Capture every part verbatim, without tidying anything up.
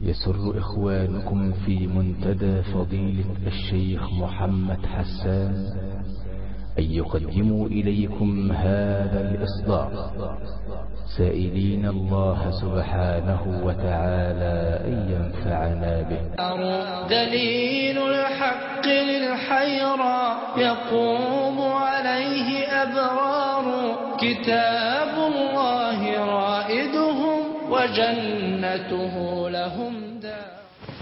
يسر إخوانكم في منتدى فضيلة الشيخ محمد حسان أن يقدموا إليكم هذا الإصدار، سائلين الله سبحانه وتعالى أن ينفعنا به. دليل الحق للحيرى يقوم عليه أبرار، كتاب الله رائدهم وجنته لهم دار.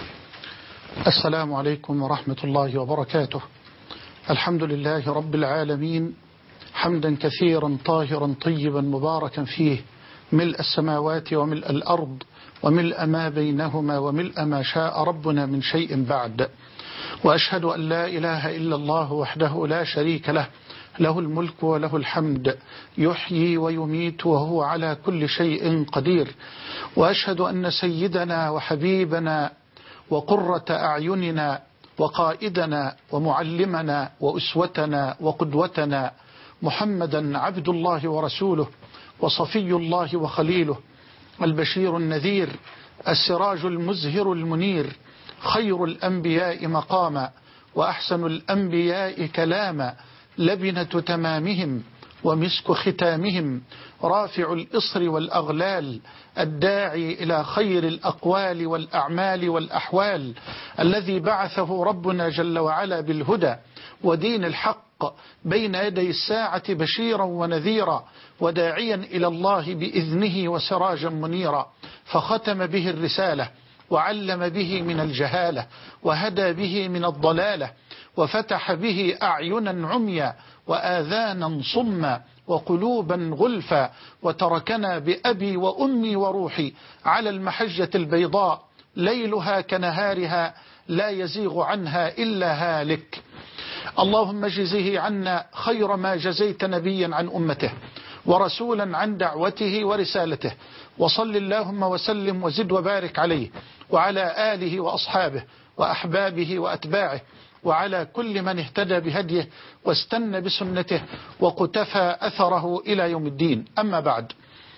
السلام عليكم ورحمة الله وبركاته. الحمد لله رب العالمين، حمدا كثيرا طاهرا طيبا مباركا فيه، ملء السماوات وملء الأرض وملء ما بينهما وملء ما شاء ربنا من شيء بعد. وأشهد أن لا إله إلا الله وحده لا شريك له، له الملك وله الحمد، يحيي ويميت وهو على كل شيء قدير. وأشهد أن سيدنا وحبيبنا وقرة أعيننا وقائدنا ومعلمنا وأسوتنا وقدوتنا محمدا عبد الله ورسوله وصفي الله وخليله، البشير النذير، السراج المزهر المنير، خير الأنبياء مقاما وأحسن الأنبياء كلاما، لبنة تمامهم ومسك ختامهم، رافع الإصر والأغلال، الداعي إلى خير الأقوال والأعمال والأحوال، الذي بعثه ربنا جل وعلا بالهدى ودين الحق بين يدي الساعة بشيرا ونذيرا وداعيا إلى الله بإذنه وسراجا منيرا، فختم به الرسالة وعلم به من الجهالة وهدى به من الضلالة، وفتح به أعينا عميا وآذانا صما وقلوبا غلفا، وتركنا بأبي وأمي وروحي على المحجة البيضاء ليلها كنهارها لا يزيغ عنها إلا هالك. اللهم اجزه عنا خير ما جزيت نبيا عن أمته ورسولا عن دعوته ورسالته، وصل اللهم وسلم وزد وبارك عليه وعلى آله وأصحابه وأحبابه وأتباعه وعلى كل من اهتدى بهديه واستنى بسنته وقتفى أثره إلى يوم الدين. أما بعد،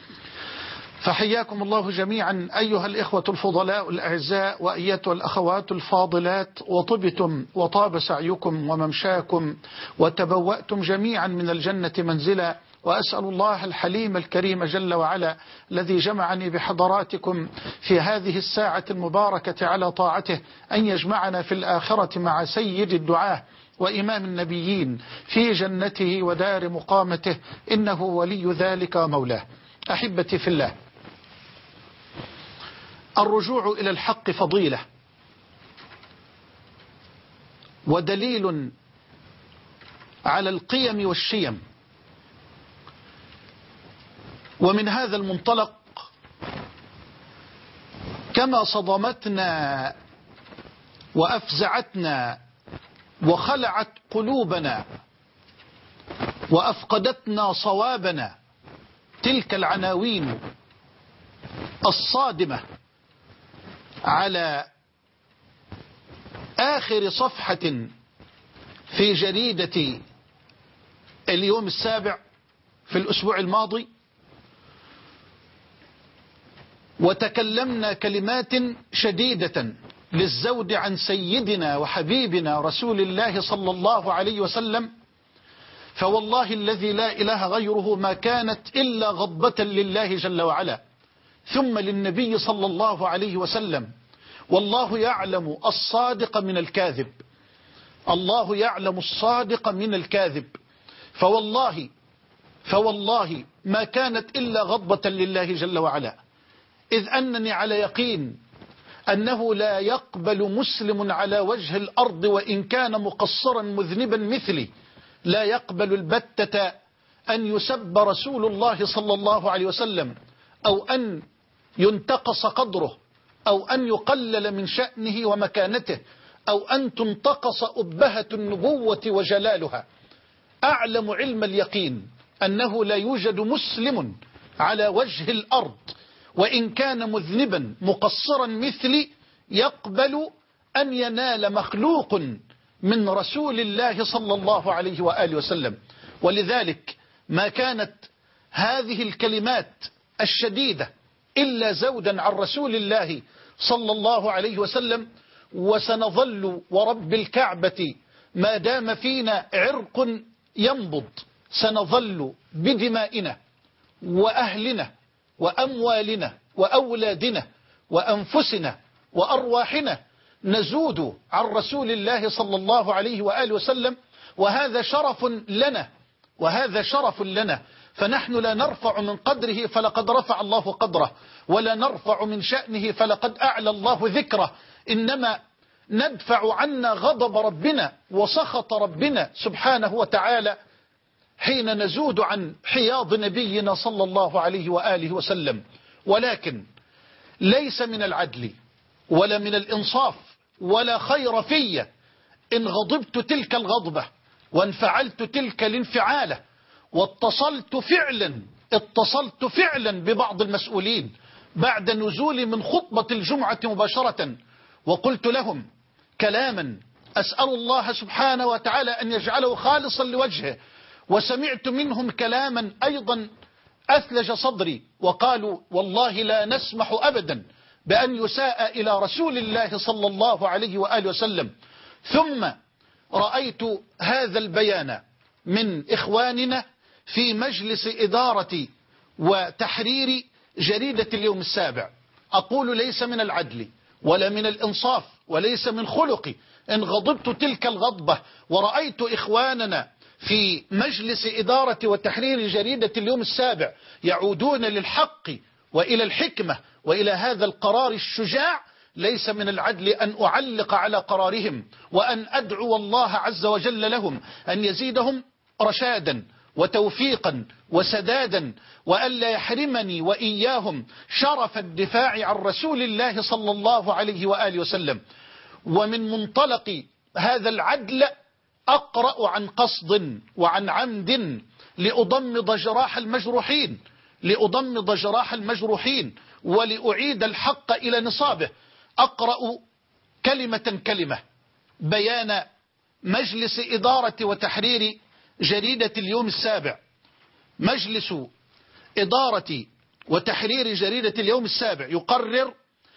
فحياكم الله جميعا أيها الإخوة الفضلاء الأعزاء وأيتها الأخوات الفاضلات، وطبتم وطاب سعيكم وممشاكم وتبوأتم جميعا من الجنة منزلا. وأسأل الله الحليم الكريم جل وعلا الذي جمعني بحضراتكم في هذه الساعة المباركة على طاعته أن يجمعنا في الآخرة مع سيد الدعاة وإمام النبيين في جنته ودار مقامته، إنه ولي ذلك ومولاه. أحبتي في الله، الرجوع إلى الحق فضيلة ودليل على القيم والشيم. ومن هذا المنطلق، كما صدمتنا وأفزعتنا وخلعت قلوبنا وأفقدتنا صوابنا تلك العناوين الصادمة على آخر صفحة في جريدة اليوم السابع في الأسبوع الماضي، وتكلمنا كلمات شديدة للزود عن سيدنا وحبيبنا رسول الله صلى الله عليه وسلم، فوالله الذي لا إله غيره ما كانت إلا غضبة لله جل وعلا ثم للنبي صلى الله عليه وسلم. والله يعلم الصادق من الكاذب، الله يعلم الصادق من الكاذب، فوالله فوالله ما كانت إلا غضبة لله جل وعلا، إذ أنني على يقين أنه لا يقبل مسلم على وجه الأرض وإن كان مقصرا مذنبا مثلي، لا يقبل البتة أن يسب رسول الله صلى الله عليه وسلم، أو أن ينتقص قدره، أو أن يقلل من شأنه ومكانته، أو أن تنتقص أبهة النبوة وجلالها. أعلم علم اليقين أنه لا يوجد مسلم على وجه الأرض وإن كان مذنبا مقصرا مثلي يقبل أن ينال مخلوق من رسول الله صلى الله عليه وآله وسلم. ولذلك ما كانت هذه الكلمات الشديدة إلا زودا عن رسول الله صلى الله عليه وسلم، وسنظل ورب الكعبة ما دام فينا عرق ينبض سنظل بدمائنا وأهلنا وأموالنا وأولادنا وأنفسنا وأرواحنا نزود عن رسول الله صلى الله عليه وآله وسلم، وهذا شرف لنا وهذا شرف لنا. فنحن لا نرفع من قدره فلقد رفع الله قدره، ولا نرفع من شأنه فلقد أعلى الله ذكره، إنما ندفع عنا غضب ربنا وسخط ربنا سبحانه وتعالى حين نزود عن حياض نبينا صلى الله عليه وآله وسلم. ولكن ليس من العدل ولا من الإنصاف ولا خير في إن غضبت تلك الغضبة وانفعلت تلك الانفعالة، واتصلت فعلا اتصلت فعلا ببعض المسؤولين بعد نزولي من خطبة الجمعة مباشرة، وقلت لهم كلاما أسأل الله سبحانه وتعالى أن يجعله خالصا لوجهه، وسمعت منهم كلاما أيضا أثلج صدري، وقالوا والله لا نسمح أبدا بأن يساء إلى رسول الله صلى الله عليه وآله وسلم. ثم رأيت هذا البيان من إخواننا في مجلس إدارة وتحرير جريدة اليوم السابع. أقول ليس من العدل ولا من الإنصاف وليس من خلقي إن غضبت تلك الغضبة ورأيت إخواننا في مجلس إدارة وتحرير جريدة اليوم السابع يعودون للحق وإلى الحكمة وإلى هذا القرار الشجاع، ليس من العدل أن أعلق على قرارهم وأن أدعو الله عز وجل لهم أن يزيدهم رشادا وتوفيقا وسدادا، وألا يحرمني وإياهم شرف الدفاع عن رسول الله صلى الله عليه وآله وسلم. ومن منطلق هذا العدل أقرأ عن قصد وعن عمد لأضمد جراح المجروحين لأضمد جراح المجروحين ولأعيد الحق إلى نصابه. أقرأ كلمة كلمة بيان مجلس إدارة وتحرير جريدة اليوم السابع. مجلس إدارة وتحرير جريدة اليوم السابع يقرر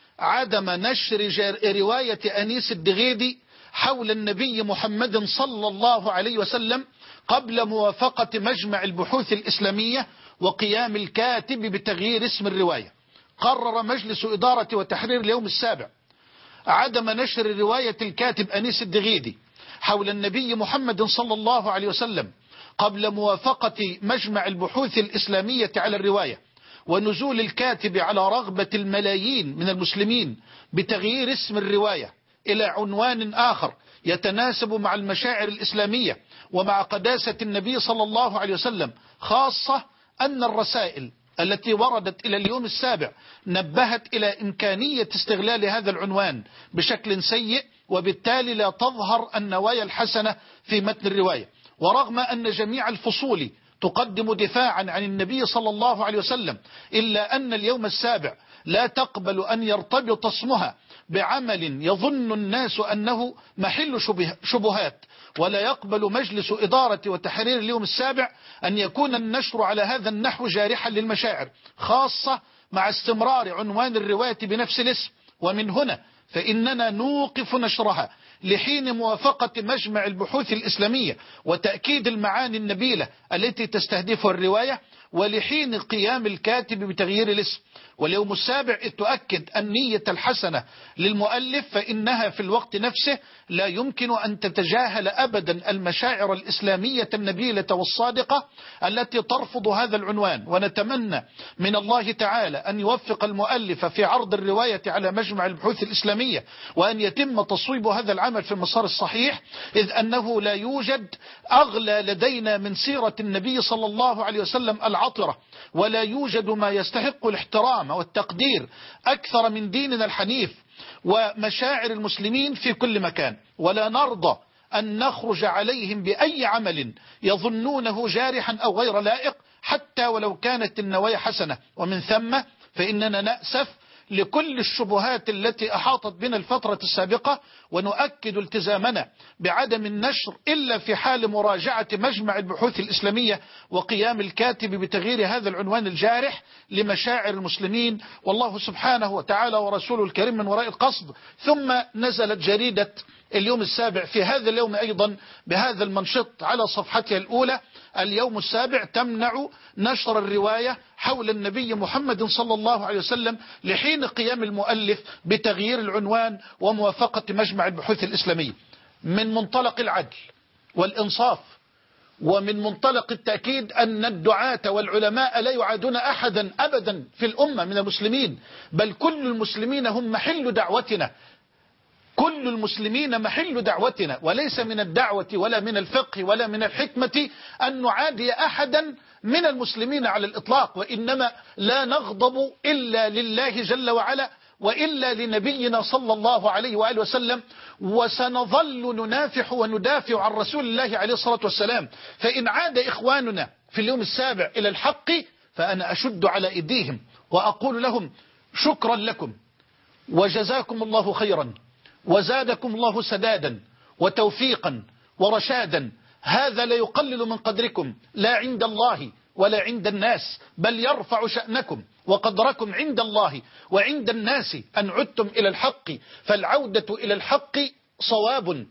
عدم نشر رواية أنيس الدغيدي حول النبي محمد صلى الله عليه وسلم قبل موافقة مجمع البحوث الإسلامية وقيام الكاتب بتغيير اسم الرواية. قرر مجلس إدارة وتحرير اليوم السابع عدم نشر رواية الكاتب أنيس الدغيدي حول النبي محمد صلى الله عليه وسلم قبل موافقة مجمع البحوث الإسلامية على الرواية، ونزول الكاتب على رغبة الملايين من المسلمين بتغيير اسم الرواية إلى عنوان آخر يتناسب مع المشاعر الإسلامية ومع قداسة النبي صلى الله عليه وسلم، خاصة أن الرسائل التي وردت إلى اليوم السابع نبهت إلى إمكانية استغلال هذا العنوان بشكل سيء، وبالتالي لا تظهر النوايا الحسنة في متن الرواية. ورغم أن جميع الفصول تقدم دفاعا عن النبي صلى الله عليه وسلم، إلا أن اليوم السابع لا تقبل أن يرتبط اسمها بعمل يظن الناس أنه محل شبهات، ولا يقبل مجلس إدارة وتحرير اليوم السابع أن يكون النشر على هذا النحو جارحا للمشاعر، خاصة مع استمرار عنوان الرواية بنفس الاسم. ومن هنا فإننا نوقف نشرها لحين موافقة مجمع البحوث الإسلامية وتأكيد المعاني النبيلة التي تستهدفها الرواية، ولحين قيام الكاتب بتغيير الاسم. واليوم السابع تؤكد النية الحسنة للمؤلف، فإنها في الوقت نفسه لا يمكن أن تتجاهل أبدا المشاعر الإسلامية النبيلة والصادقة التي ترفض هذا العنوان. ونتمنى من الله تعالى أن يوفق المؤلف في عرض الرواية على مجمع البحوث الإسلامية، وأن يتم تصويب هذا العمل في المسار الصحيح، إذ أنه لا يوجد أغلى لدينا من سيرة النبي صلى الله عليه وسلم العطرة، ولا يوجد ما يستحق الاحترام والتقدير أكثر من ديننا الحنيف ومشاعر المسلمين في كل مكان. ولا نرضى أن نخرج عليهم بأي عمل يظنونه جارحا أو غير لائق، حتى ولو كانت النوايا حسنة. ومن ثم فإننا نأسف لكل الشبهات التي أحاطت بنا الفترة السابقة، ونؤكد التزامنا بعدم النشر إلا في حال مراجعة مجمع البحوث الإسلامية وقيام الكاتب بتغيير هذا العنوان الجارح لمشاعر المسلمين، والله سبحانه وتعالى ورسوله الكريم من وراء القصد. ثم نزلت جريدة اليوم السابع في هذا اليوم أيضا بهذا المنشط على صفحتها الأولى: اليوم السابع تمنع نشر الرواية حول النبي محمد صلى الله عليه وسلم لحين قيام المؤلف بتغيير العنوان وموافقة مجمع البحوث الإسلامية. من منطلق العدل والإنصاف ومن منطلق التأكيد أن الدعاة والعلماء لا يعادون أحدا أبدا في الأمة من المسلمين، بل كل المسلمين هم محل دعوتنا، كل المسلمين محل دعوتنا، وليس من الدعوة ولا من الفقه ولا من الحكمة أن نعادي أحدا من المسلمين على الإطلاق، وإنما لا نغضب إلا لله جل وعلا وإلا لنبينا صلى الله عليه وآله وسلم، وسنظل ننافح وندافع عن رسول الله عليه الصلاة والسلام. فإن عاد إخواننا في اليوم السابع إلى الحق فأنا أشد على إيديهم وأقول لهم شكرا لكم وجزاكم الله خيرا وزادكم الله سدادا وتوفيقا ورشادا. هذا لا يقلل من قدركم لا عند الله ولا عند الناس، بل يرفع شأنكم وقدركم عند الله وعند الناس أن عدتم إلى الحق. فالعودة إلى الحق صواب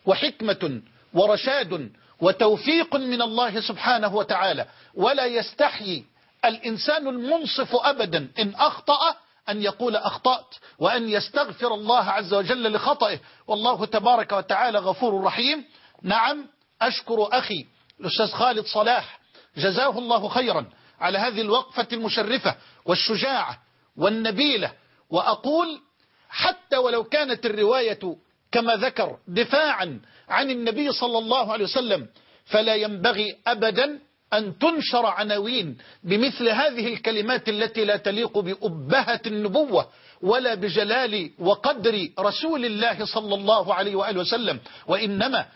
وحكمة ورشاد وتوفيق من الله سبحانه وتعالى، ولا يستحيي الإنسان المنصف أبدا إن أخطأ أن يقول أخطأت وأن يستغفر الله عز وجل لخطئه، والله تبارك وتعالى غفور رحيم. نعم، أشكر أخي الأستاذ خالد صلاح جزاه الله خيرا على هذه الوقفة المشرفة والشجاعة والنبيلة، وأقول حتى ولو كانت الرواية كما ذكر دفاعا عن النبي صلى الله عليه وسلم فلا ينبغي أبدا أن تنشر عناوين بمثل هذه الكلمات التي لا تليق بأبهة النبوة ولا بجلال وقدر رسول الله صلى الله عليه وآله وسلم، وإنما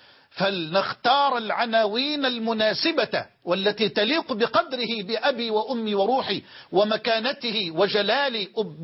فلنختار العناوين المناسبة والتي تليق بقدره بأبي وأمي وروحي ومكانته وجلال,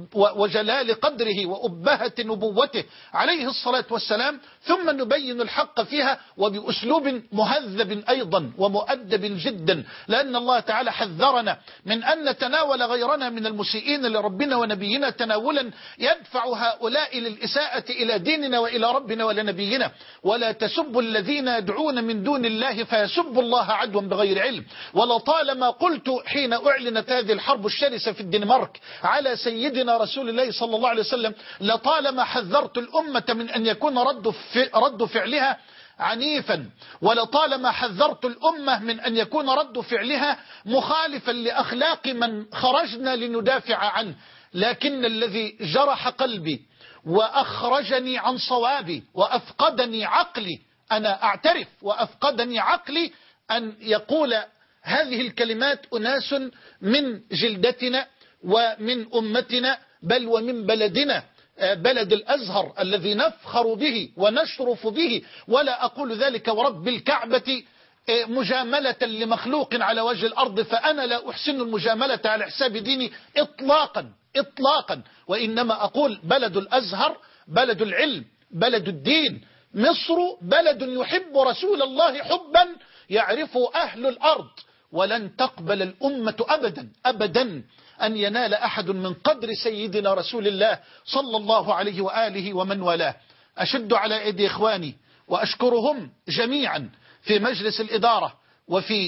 وجلال قدره وأبهة نبوته عليه الصلاة والسلام، ثم نبين الحق فيها وبأسلوب مهذب أيضا ومؤدب جدا، لأن الله تعالى حذرنا من أن نتناول غيرنا من المسيئين لربنا ونبينا تناولا يدفع هؤلاء للإساءة إلى ديننا وإلى ربنا ولنبينا. ولا تسبوا الذين يدعون من دون الله فيسبوا الله عدوا بغير علم. ولطالما قلت حين أعلنت هذه الحرب الشرسة في الدنمارك على سيدنا رسول الله صلى الله عليه وسلم، لطالما حذرت الأمة من أن يكون رد, رد فعلها عنيفا، ولطالما حذرت الأمة من أن يكون رد فعلها مخالفا لأخلاق من خرجنا لندافع عنه. لكن الذي جرح قلبي وأخرجني عن صوابي وأفقدني عقلي، أنا أعترف وأفقدني عقلي، أن يقول هذه الكلمات أناس من جلدتنا ومن أمتنا بل ومن بلدنا، بلد الأزهر الذي نفخر به ونشرف به، ولا أقول ذلك ورب الكعبة مجاملة لمخلوق على وجه الأرض، فأنا لا أحسن المجاملة على حساب ديني إطلاقا إطلاقا، وإنما أقول بلد الأزهر بلد العلم بلد الدين. مصر بلد يحب رسول الله حبا يعرفه أهل الأرض، ولن تقبل الأمة أبدا أبدا أن ينال أحد من قدر سيدنا رسول الله صلى الله عليه وآله ومن والاه. أشد على أيدي إخواني وأشكرهم جميعا في مجلس الإدارة وفي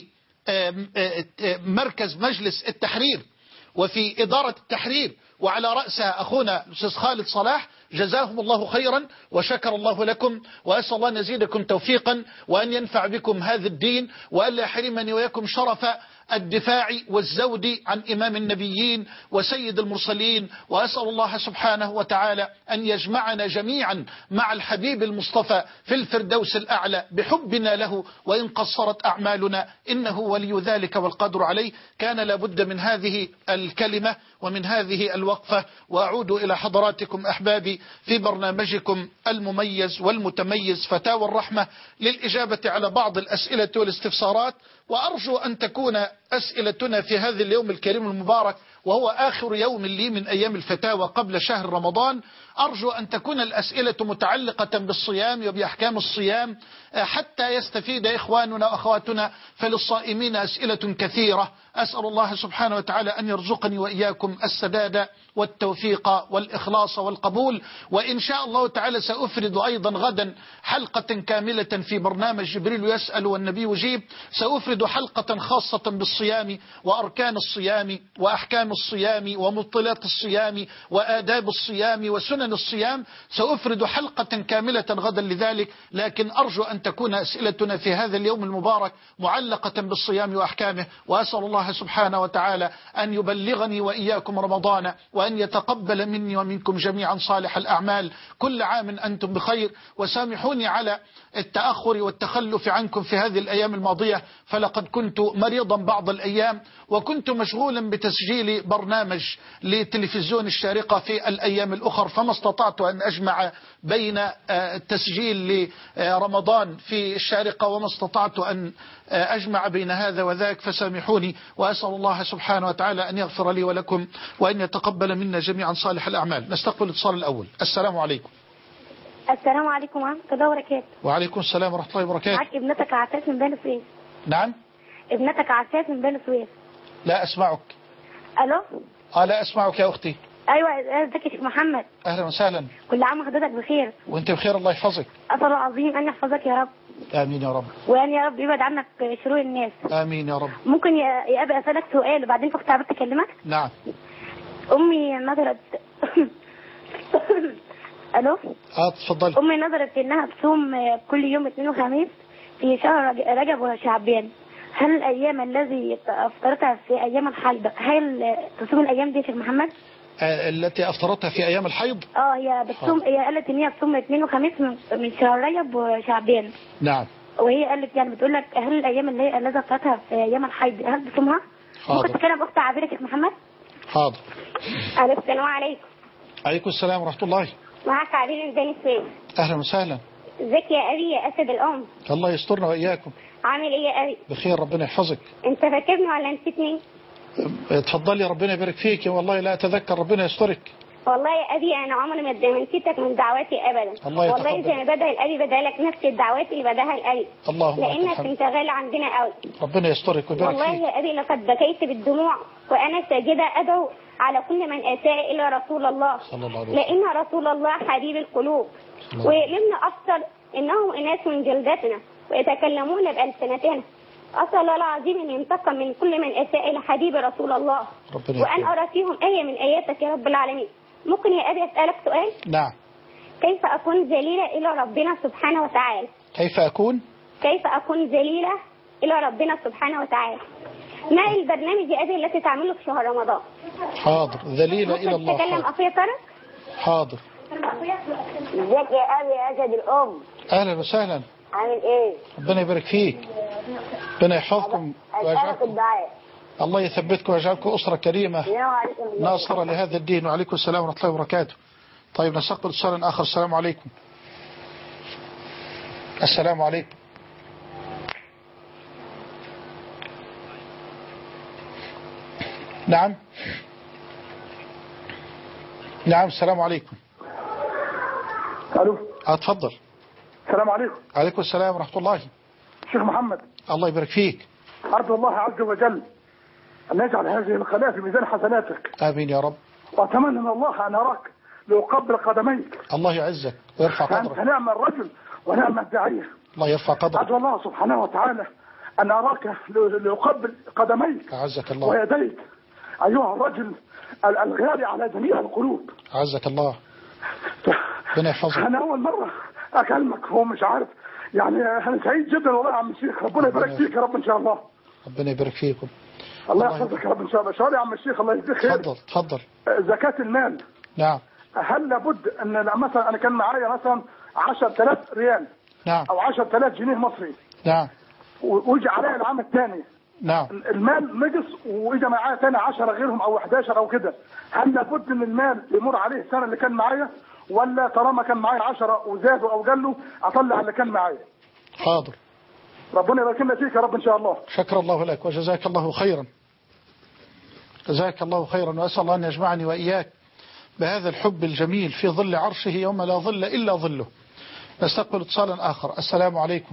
مركز مجلس التحرير وفي إدارة التحرير، وعلى رأسها أخونا الأستاذ خالد صلاح، جزاهم الله خيرا وشكر الله لكم، وأسأل الله أن يزيدكم توفيقا وأن ينفع بكم هذا الدين، وألا يحرمني وإياكم شرف الدفاع والزود عن إمام النبيين وسيد المرسلين. وأسأل الله سبحانه وتعالى أن يجمعنا جميعا مع الحبيب المصطفى في الفردوس الأعلى بحبنا له، وإن قصرت أعمالنا إنه ولي ذلك والقدر عليه. كان لابد من هذه الكلمة ومن هذه الوقفة، وأعود إلى حضراتكم أحبابي في برنامجكم المميز والمتميز فتاوى الرحمة للإجابة على بعض الأسئلة والاستفسارات، وأرجو أن تكون أسئلتنا في هذا اليوم الكريم المبارك وهو آخر يوم لي من أيام الفتاوى قبل شهر رمضان. أرجو أن تكون الأسئلة متعلقة بالصيام وبأحكام الصيام حتى يستفيد إخواننا وأخواتنا، فللصائمين أسئلة كثيرة. أسأل الله سبحانه وتعالى أن يرزقني وإياكم السداد والتوفيق والإخلاص والقبول. وإن شاء الله تعالى سأفرد أيضا غدا حلقة كاملة في برنامج جبريل يسأل والنبي يجيب. سأفرد حلقة خاصة بالصيام وأركان الصيام وأحكام الصيام ومبطلات الصيام وآداب الصيام وسنن الصيام. سأفرد حلقة كاملة غدا لذلك، لكن أرجو أن تكون أسئلتنا في هذا اليوم المبارك معلقة بالصيام وأحكامه. وأسأل الله سبحانه وتعالى أن يبلغني وإياكم رمضان، وأن يتقبل مني ومنكم جميعا صالح الأعمال. كل عام أنتم بخير، وسامحوني على التأخر والتخلف عنكم في هذه الأيام الماضية، فلقد كنت مريضا بعض الأيام، وكنت مشغولا بتسجيل برنامج لتلفزيون الشارقة في الأيام الأخر، فما استطعت أن أجمع بين التسجيل لرمضان في الشارقة وما استطعت أن أجمع بين هذا وذاك، فسامحوني. وأسأل الله سبحانه وتعالى أن يغفر لي ولكم، وأن يتقبل منا جميعا صالح الأعمال. نستقبل الاتصال الأول. السلام عليكم. السلام عليكم ورحمة الله وبركاته. وعليكم السلام ورحمة الله وبركاته. معك ابنتك عساس من بني سويف. نعم، ابنتك عساس من بني سويف. لا أسمعك. ألو. آه لا أسمعك يا أختي. أيوة، ازيك يا شيخ محمد؟ أهلا وسهلا. كل عام وحضرتك بخير. وأنت بخير، الله يحفظك. أسأل الله العظيم أن يحفظك يا رب. آمين يا رب. وأن يا رب يبعد عنك شرور الناس. آمين يا رب. ممكن يا يا أبي أسألك سؤال وبعدين أختي عبد تكلمك؟ نعم. أمي نظرت ألو. آه تفضل. أمي نظرت إنها تصوم كل يوم اثنين وخميس في شهر رجب وشعبان. هل الأيام الذي أفطرتها في أيام الحيض هل تصوم الأيام دي يا شيخ محمد؟ آه التي أفطرتها في أيام الحيض؟ اه هي بتصوم، هي قالت إن هي بتصوم اثنين وخميس من, من شهر رجب وشعبان. نعم. وهي قالت يعني بتقول لك هل الأيام اللي هي التي أفطرتها في أيام الحيض هل تصومها؟ ممكن تتكلم أخت عبيرة يا شيخ محمد؟ حاضر. ألو. السلام عليكم. عليكم السلام ورحمة الله. معك عبيرة من بني سويف. أهلا وسهلا. ازيك يا أبي يا أسد الأم؟ الله يسترنا وإياكم. عامل إيه يا أبي؟ بخير، ربنا يحفظك. أنت فاكرني ولا نسيتني؟ اتفضلي، ربنا يبارك فيك. والله لا أتذكر، ربنا يسترك. والله يا أبي أنا عمري ما نسيتك من دعواتي أبدا. الله يتقبل. والله زي ما بدأ الأبي بدأ لك نفس الدعوات اللي بدأها الأبي. اللهم لأنك أنت غالي عندنا قوي. ربنا يسترك ويبارك فيك. والله يا أبي لقد بكيت بالدموع وأنا ساجدة أدعو على كل من أساء إلى رسول الله، صلى الله عليه وسلم. لأن رسول الله حبيب القلوب، ولمن أفضل إنهم أناس من جلدتنا ويتكلمون بألسنتنا. أسأل الله العظيم أن ينتقم من كل من أساء إلى حبيب رسول الله، وأن أرى فيهم آية من آياتك يا رب العالمين. ممكن يا أبي أسألك سؤال؟ نعم. كيف أكون ذليلة إلى ربنا سبحانه وتعالى؟ كيف أكون؟ كيف أكون ذليلة إلى ربنا سبحانه وتعالى؟ ما البرنامج يا أبي التي تعمله في شهر رمضان؟ حاضر. ذليلة إلى الله. ممكن تتكلم أخويا طارق؟ حاضر. ازيك يا أبي يا أسد الأم؟ أهلا وسهلا. عامل إيه؟ ربنا يبارك فيك. ربنا يحفظكم ويجعلكم. الله يثبتكم ويجعلكم أسرة كريمة ناصرة لهذا الدين. وعليكم السلام ورحمة الله وبركاته. طيب نستقبل اتصال آخر. السلام عليكم. السلام عليكم. نعم. نعم السلام عليكم. الو. اتفضل. السلام عليكم. عليكم السلام ورحمة الله. شيخ محمد. الله يبارك فيك. أرجو الله عز وجل أن يجعل هذه القناة في ميزان حسناتك. آمين يا رب. وأتمنى من الله أن أراك لأقبل قدميك. الله يعزك ويرفع قدرك. أنت نعم الرجل ونعم الداعية. الله يرفع قدرك. أرجو الله سبحانه وتعالى أن أراك لأقبل قدميك. أعزك الله. ويديك أيها الرجل الغالي على جميع القلوب. أعزك الله. ربنا يحفظك. أنا أول مرة أكلمك هو مش عارف يعني أنا سعيد جدا والله يا عم الشيخ. ربنا يبارك فيك يا رب إن شاء الله. ربنا يبارك فيكم. الله يحفظك يا رب إن شاء الله. سؤال يا عم الشيخ الله يجزيك خير. تفضل تفضل. زكاة المال. نعم. هل لابد أن مثلا أنا كان معايا مثلا عشرة آلاف ريال. نعم. أو عشرة آلاف جنيه مصري. نعم. ويجي عليا العام الثاني. نعم. المال نقص وإجا معايا ثاني عشرة غيرهم أو أحد عشر أو كده. هل لابد أن المال يمر عليه السنة اللي كان معايا ولا طالما كان معايا عشرة وزادوا أو قالوا أطلع اللي كان معايا؟ حاضر. ربنا يبارك لنا فيك يا رب إن شاء الله. شكر الله لك وجزاك الله خيرا. جزاك الله خيرا، وأسأل الله أن يجمعني وإياك بهذا الحب الجميل في ظل عرشه يوم لا ظل إلا ظله. نستقبل اتصالا آخر. السلام عليكم.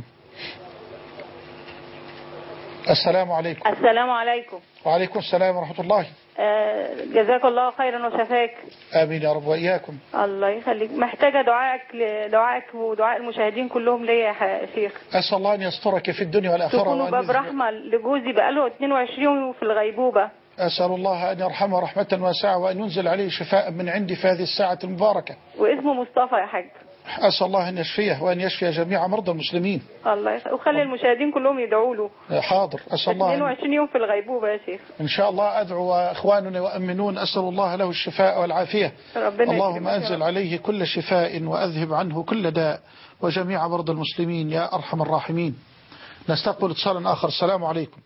السلام عليكم. السلام عليكم. وعليكم السلام ورحمة الله. آه جزاك الله خيرا وشفاك. آمين يا رب وإياكم. الله يخليك. محتاجة دعائك دعائك ودعاء المشاهدين كلهم ليا يا شيخ. أسأل الله أن يسترك في الدنيا والآخرة. تكونوا باب رحمة لجوزي بقاله اثنين وعشرين يوم في الغيبوبة. أسأل الله أن يرحمه رحمة واسعة وأن ينزل عليه شفاء من عندي في هذه الساعة المباركة. واسمه مصطفى يا حاج. أسأل الله أن يشفيه وأن يشفي جميع مرضى المسلمين. الله يخليك. وخلي المشاهدين كلهم يدعوا له. حاضر. أسأل الله اثنين وعشرين يوم في الغيبوبة يا شيخ. إن شاء الله أدعو وإخواننا يؤمنون. أسأل الله له الشفاء والعافية. اللهم أنزل عليه كل شفاء وأذهب عنه كل داء وجميع مرضى المسلمين يا أرحم الراحمين. نستقبل اتصالا آخر. السلام عليكم.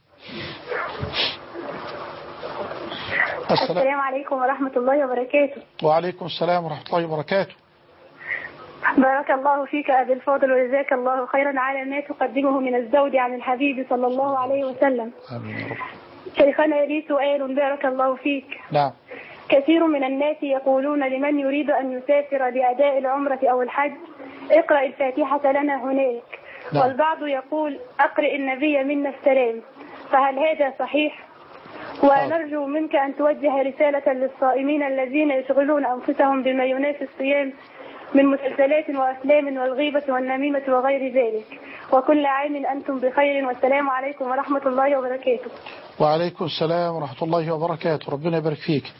السلام, السلام عليكم ورحمة الله وبركاته. وعليكم السلام ورحمة الله وبركاته. بارك الله فيك أبي الفاضل وجزاك الله خيرا على ما تقدمه من الزود عن الحبيب صلى الله عليه وسلم. آمين يا رب. شيخنا لي سؤال بارك الله فيك. نعم. كثير من الناس يقولون لمن يريد أن يسافر لأداء العمرة أو الحج اقرأ الفاتحة لنا هناك. نعم. والبعض يقول أقرئ النبي منا السلام، فهل هذا صحيح؟ ونرجو منك أن توجه رسالة للصائمين الذين يشغلون أنفسهم بما ينافي الصيام من مسلسلات وأفلام والغيبة والنميمة وغير ذلك. وكل عام أنتم بخير، والسلام عليكم ورحمة الله وبركاته. وعليكم السلام ورحمة الله وبركاته. ربنا يبارك فيك.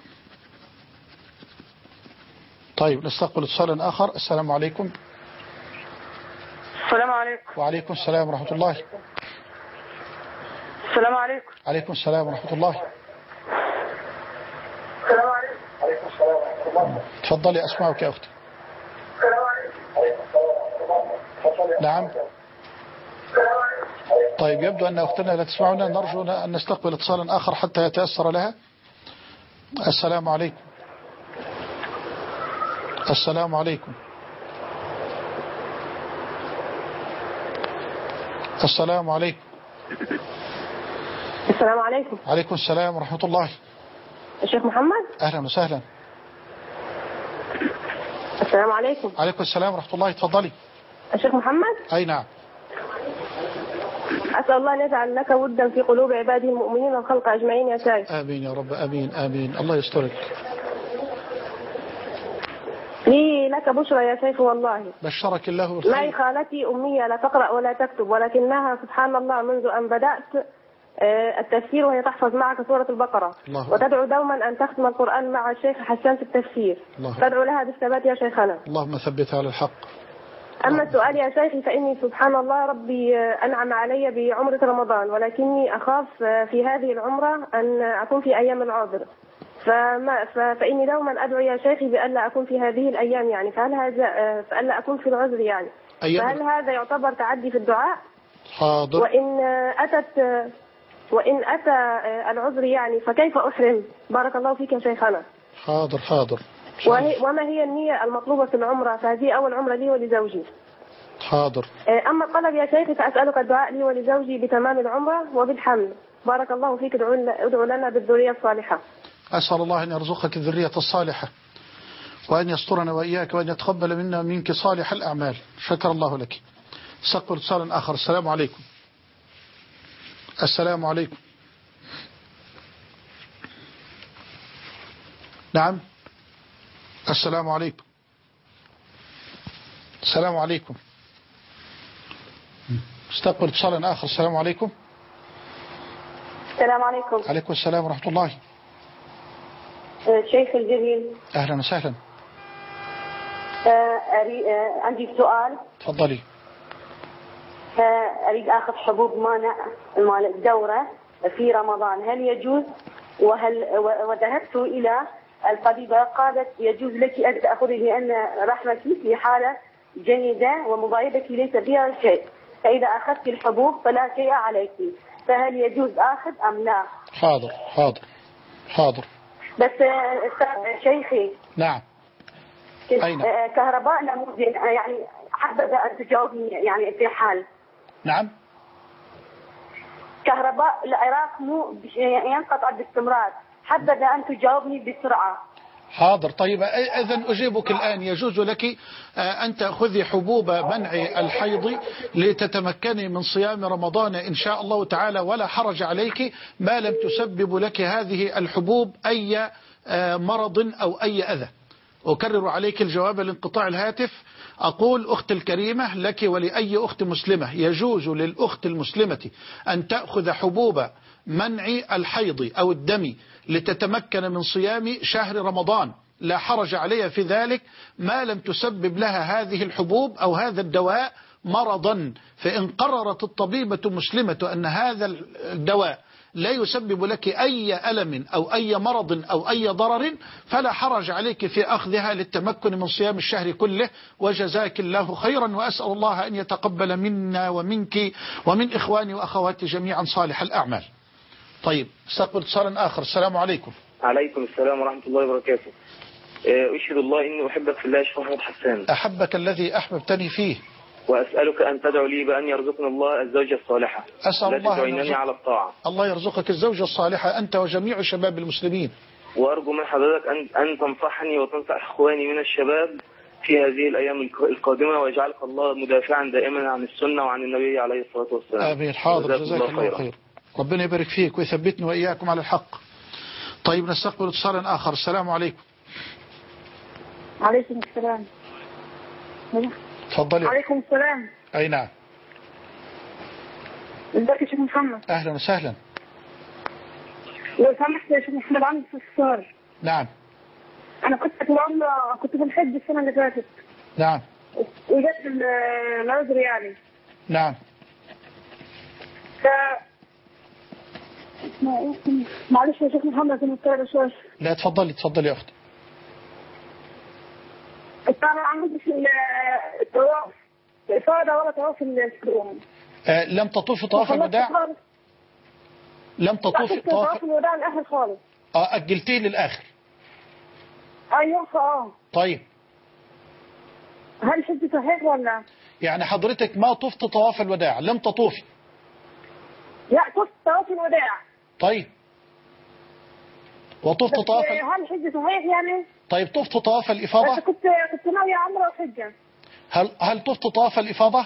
طيب نستقبل اتصالا آخر. السلام عليكم. السلام عليكم. وعليكم السلام ورحمة الله. السلام عليكم. عليكم السلام ورحمة الله. السلام عليكم. عليكم السلام ورحمة الله. تفضلي أسمعك يا أختي. السلام عليكم. نعم. طيب يبدو أن أختنا لا تسمعنا. نرجو أن نستقبل اتصالا آخر حتى يتأثر لها. السلام عليكم. السلام عليكم. السلام عليكم. السلام عليكم. عليكم السلام ورحمة الله. الشيخ محمد. أهلا وسهلا. السلام عليكم. عليكم السلام ورحمة الله. تفضلي. الشيخ محمد. أي نعم. أسأل الله أن يجعل لك ودا في قلوب عباده المؤمنين والخلق أجمعين يا شيخ. آمين يا رب. آمين آمين. الله يسترك. لي لك بشرى يا شيخ والله. بشرك الله بالخير. معي خالتي أمية لا تقرأ ولا تكتب، ولكنها سبحان الله منذ أن بدأت التفسير وهي تحفظ معك سورة البقرة، وتدعو دوما أن تختم القرآن مع الشيخ حسان في التفسير. تدعو لها بالثبات يا شيخنا. اللهم ثبتها على الحق. أما السؤال يا شيخي فإني سبحان الله ربي أنعم علي بعمرة رمضان، ولكني أخاف في هذه العمرة أن أكون في أيام العذر، فما فإني دوما أدعو يا شيخي بألا أكون في هذه الأيام، يعني فهل هذا فألا أكون في العذر يعني، فهل هذا يعتبر تعدي في الدعاء؟ حاضر. وإن أتت وإن أتى العذر يعني فكيف أحرم؟ بارك الله فيك يا شيخنا. حاضر حاضر. وما هي النية المطلوبة في العمرة؟ فهذه أول عمرة لي ولزوجي. حاضر. أما الطلب يا شيخي فأسألك الدعاء لي ولزوجي بتمام العمرة وبالحمل. بارك الله فيك. ادعو لنا بالذرية الصالحة. أسأل الله أن يرزقك الذرية الصالحة وأن يسترنا وإياك وأن يتقبل منا منك صالح الأعمال. شكر الله لك. استقبل اتصالا آخر. السلام عليكم. السلام عليكم. نعم. السلام عليكم. السلام عليكم. استقبل اتصالا آخر. السلام عليكم. السلام عليكم. عليكم السلام ورحمة الله. شيخ الجليل. أهلا وسهلا. عندي سؤال. تفضلي. أريد أخذ حبوب مانع مال الدورة في رمضان، هل يجوز؟ وهل وذهبت إلى الطبيبة قالت يجوز لك أن تأخذي لأن رحمتي في حالة جيدة ومضايقتي ليس بها شيء، فإذا أخذت الحبوب فلا شيء عليك، فهل يجوز أخذ أم لا؟ حاضر حاضر حاضر. بس شيخي. نعم. أين؟ كهرباء نموذج يعني حابة أن تجاوبني يعني في حال. نعم. كهرباء العراق مو ينقطع باستمرار، حبذا أن تجاوبني بسرعة. حاضر. طيب إذن أجيبك الآن. يجوز لك أن تأخذي حبوب منع الحيض لتتمكني من صيام رمضان إن شاء الله تعالى، ولا حرج عليك ما لم تسبب لك هذه الحبوب أي مرض أو أي أذى. أكرر عليك الجواب لانقطاع الهاتف. أقول أخت الكريمة لك ولأي أخت مسلمة، يجوز للأخت المسلمة أن تأخذ حبوب منع الحيض أو الدم لتتمكن من صيام شهر رمضان، لا حرج عليها في ذلك ما لم تسبب لها هذه الحبوب أو هذا الدواء مرضا. فإن قررت الطبيبة مسلمة أن هذا الدواء لا يسبب لك أي ألم أو أي مرض أو أي ضرر فلا حرج عليك في أخذها للتمكن من صيام الشهر كله، وجزاك الله خيرا، وأسأل الله أن يتقبل منا ومنك ومن إخواني وأخواتي جميعا صالح الأعمال. طيب استقبل اتصالا آخر. السلام عليكم. عليكم السلام ورحمة الله وبركاته. أشهد الله إني أحبك في الله شيخ محمد حسان. أحبك الذي أحببتني فيه. وأسألك أن تدعو لي بأن يرزقنا الله الزوجة الصالحة. أسأل الله التي تعينني على الطاعة. الله يرزقك الزوجة الصالحة أنت وجميع شباب المسلمين. وأرجو من حضرتك أن أن تنصحني وتنصح إخواني من الشباب في هذه الأيام القادمة، ويجعلك الله مدافعا دائما عن السنة وعن النبي عليه الصلاة والسلام. آمين. حاضر. جزاك الله خير. ربنا يبارك فيك ويثبتني وإياكم على الحق. طيب نستقبل اتصالا آخر. السلام عليكم. عليكم السلام. تفضلي. عليكم السلام. أي نعم. ازيك يا شيخ محمد؟ أهلا وسهلا. لو سمحت يا شيخ محمد عندي استفسار. نعم. أنا كنت في العمرة، كنت في الحج السنة اللي فاتت. نعم. وجدت العذر يعني. نعم. ف معلش يا شيخ محمد أنا مضطرة شوية. لا تفضلي تفضلي يا أختي. طبعا عندي في الطواف الإفاضة ولا طواف القدوم. آه لم تطوفي طواف الوداع؟ لم تطوفي طواف الوداع الآخر خالص. اه أجلتيه للآخر. أيوه اه. طيب. هل حج صحيح ولا؟ يعني حضرتك ما طفت طواف الوداع، لم تطوفي؟ لا طفت طواف الوداع. طيب. وطفت طواف ال... هل حج صحيح يعني؟ طيب طفت طواف الإفاضة؟ بس كنت كنت ناوية عمرة وحجة. هل هل طفت طواف الإفاضة؟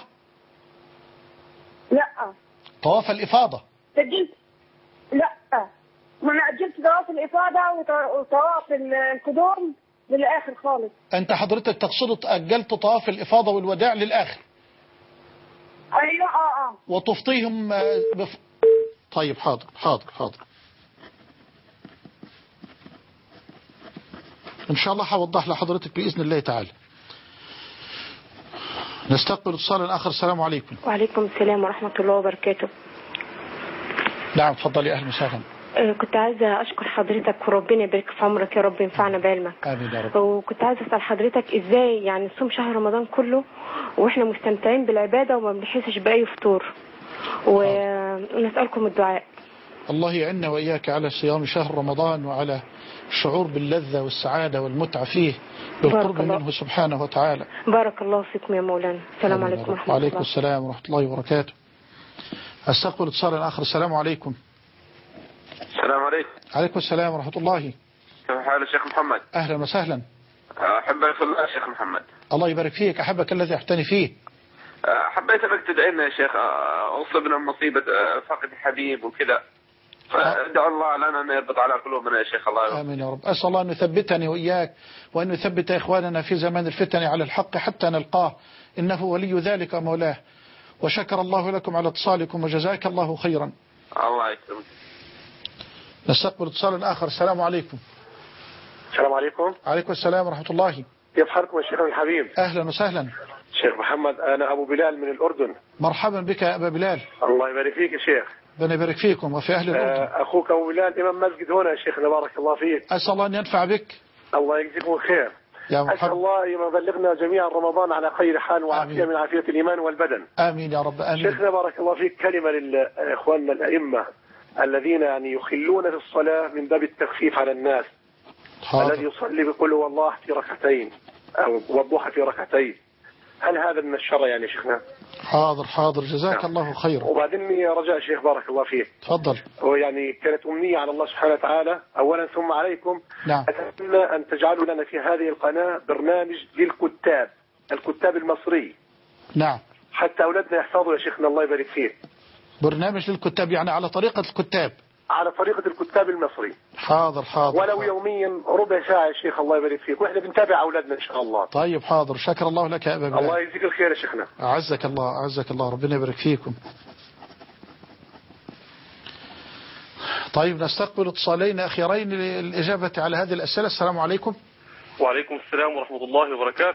لا. طواف الإفاضة. سجلت. لا. ما أنا أجلت طواف الإفاضة وطواف القدوم للآخر خالص. أنت حضرتك تقصد أجلت طواف الإفاضة والوداع للآخر؟ أيوة آه آه. وتفطيهم بف... طيب حاضر حاضر حاضر. إن شاء الله هوضح لحضرتك بإذن الله تعالى. نستقبل اتصالا آخر. السلام عليكم. وعليكم السلام ورحمة الله وبركاته. نعم تفضلي. أهلا وسهلا. كنت عايزة أشكر حضرتك وربنا يبارك في عمرك يا رب ينفعنا بعلمك. آمين يا رب. وكنت عايزة أسأل حضرتك إزاي يعني نصوم شهر رمضان كله وإحنا مستمتعين بالعبادة وما بنحسش بأي فطور، ونسألكم الدعاء. الله يعيننا وإياك على صيام شهر رمضان وعلى الشعور باللذة والسعادة والمتعة فيه بالقرب منه سبحانه وتعالى. بارك الله فيكم يا مولانا. السلام عليكم ورحمة الله. وعليكم السلام ورحمة الله وبركاته. أستقبل اتصالا آخر. السلام عليكم. السلام عليكم. عليكم السلام ورحمة الله. كيف حالك شيخ محمد؟ أهلا وسهلا. أحبك في الله شيخ محمد. الله يبارك فيك. أحبك الذي أحتني فيه. حبيت أنك تدعينا يا شيخ، أصبنا مصيبة فقد الحبيب وكذا، فادعو الله لنا أن يربط على قلوبنا يا شيخ. الله آمين يا رب. أسأل الله أن يثبتني وإياك وأن يثبت إخواننا في زمان الفتن على الحق حتى نلقاه، إنه ولي ذلك مولاه. وشكر الله لكم على اتصالكم وجزاك الله خيرا. الله يكرمك. نستقبل اتصالا آخر. السلام عليكم. السلام عليكم. عليكم السلام ورحمة الله. كيف حالكم يا شيخ الحبيب؟ أهلا وسهلا. شيخ محمد أنا أبو بلال من الأردن. مرحبا بك يا أبا بلال. الله يبارك فيك يا شيخ. ربنا يبارك فيكم وفي أهل الأردن. أخوك أبو بلال إمام مسجد هنا يا شيخنا بارك الله فيك. أسأل الله أن ينفع بك. الله يجزيكم خير. يا مرحبا. أسأل الله يبلغنا جميعا رمضان على خير حال وعافية من عافية الإيمان والبدن. آمين يا رب. آمين. شيخنا بارك الله فيك كلمة لإخواننا الأئمة الذين يعني يخلون في الصلاة من باب التخفيف على الناس. حاضر. الذي يصلي بقول والله في ركعتين أو والضحى في ركعتين، هل هذا من الشرع يعني شيخنا؟ حاضر حاضر جزاك نعم. الله خيرا. وبعدين يا رجاء شيخ بارك الله فيك، تفضل. ويعني كانت أمنية على الله سبحانه وتعالى أولا ثم عليكم، نعم. أتمنى أن تجعلوا لنا في هذه القناة برنامج للكتاب، الكتاب المصري، نعم، حتى أولادنا يحفظوا يا شيخنا الله يبارك فيك. برنامج للكتاب يعني على طريقة الكتاب، على طريقة الكتاب المصري. حاضر حاضر، ولو حاضر. يوميا ربع ساعة يا شيخ الله يبارك فيك، وإحنا بنتابع أولادنا إن شاء الله. طيب حاضر، شكر الله لك يا أبا بلال. الله يجزيك الخير يا شيخنا. أعزك الله أعزك الله، ربنا يبارك فيكم. طيب نستقبل اتصالين أخيرين للإجابة على هذه الأسئلة. السلام عليكم. وعليكم السلام ورحمة الله وبركاته.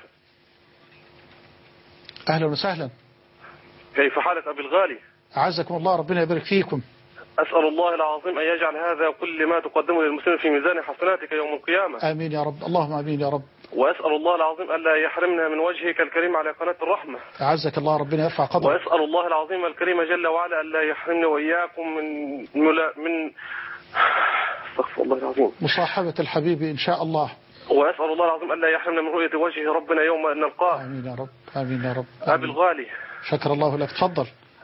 أهلا وسهلا. كيف حالك أبي الغالي؟ أعزكم الله، ربنا يبارك فيكم. أسأل الله العظيم أن يجعل هذا كل ما تقدمه للمسلمين في ميزان حسناتك يوم القيامة. آمين يا رب، اللهم آمين يا رب. وأسأل الله العظيم ألا يحرمنا من وجهك الكريم على قناة الرحمة. أعزك الله، ربنا يرفع قدرك. وأسأل الله العظيم الكريم جل وعلا ألا يحرمنا وإياكم من ملا من استغفر الله العظيم مصاحبة الحبيب إن شاء الله. وأسأل الله العظيم ألا يحرمنا من رؤية وجه ربنا يوم أن نلقاه. آمين يا رب، آمين يا رب. آمين. أبي الغالي، شكر الله لك، تفضل.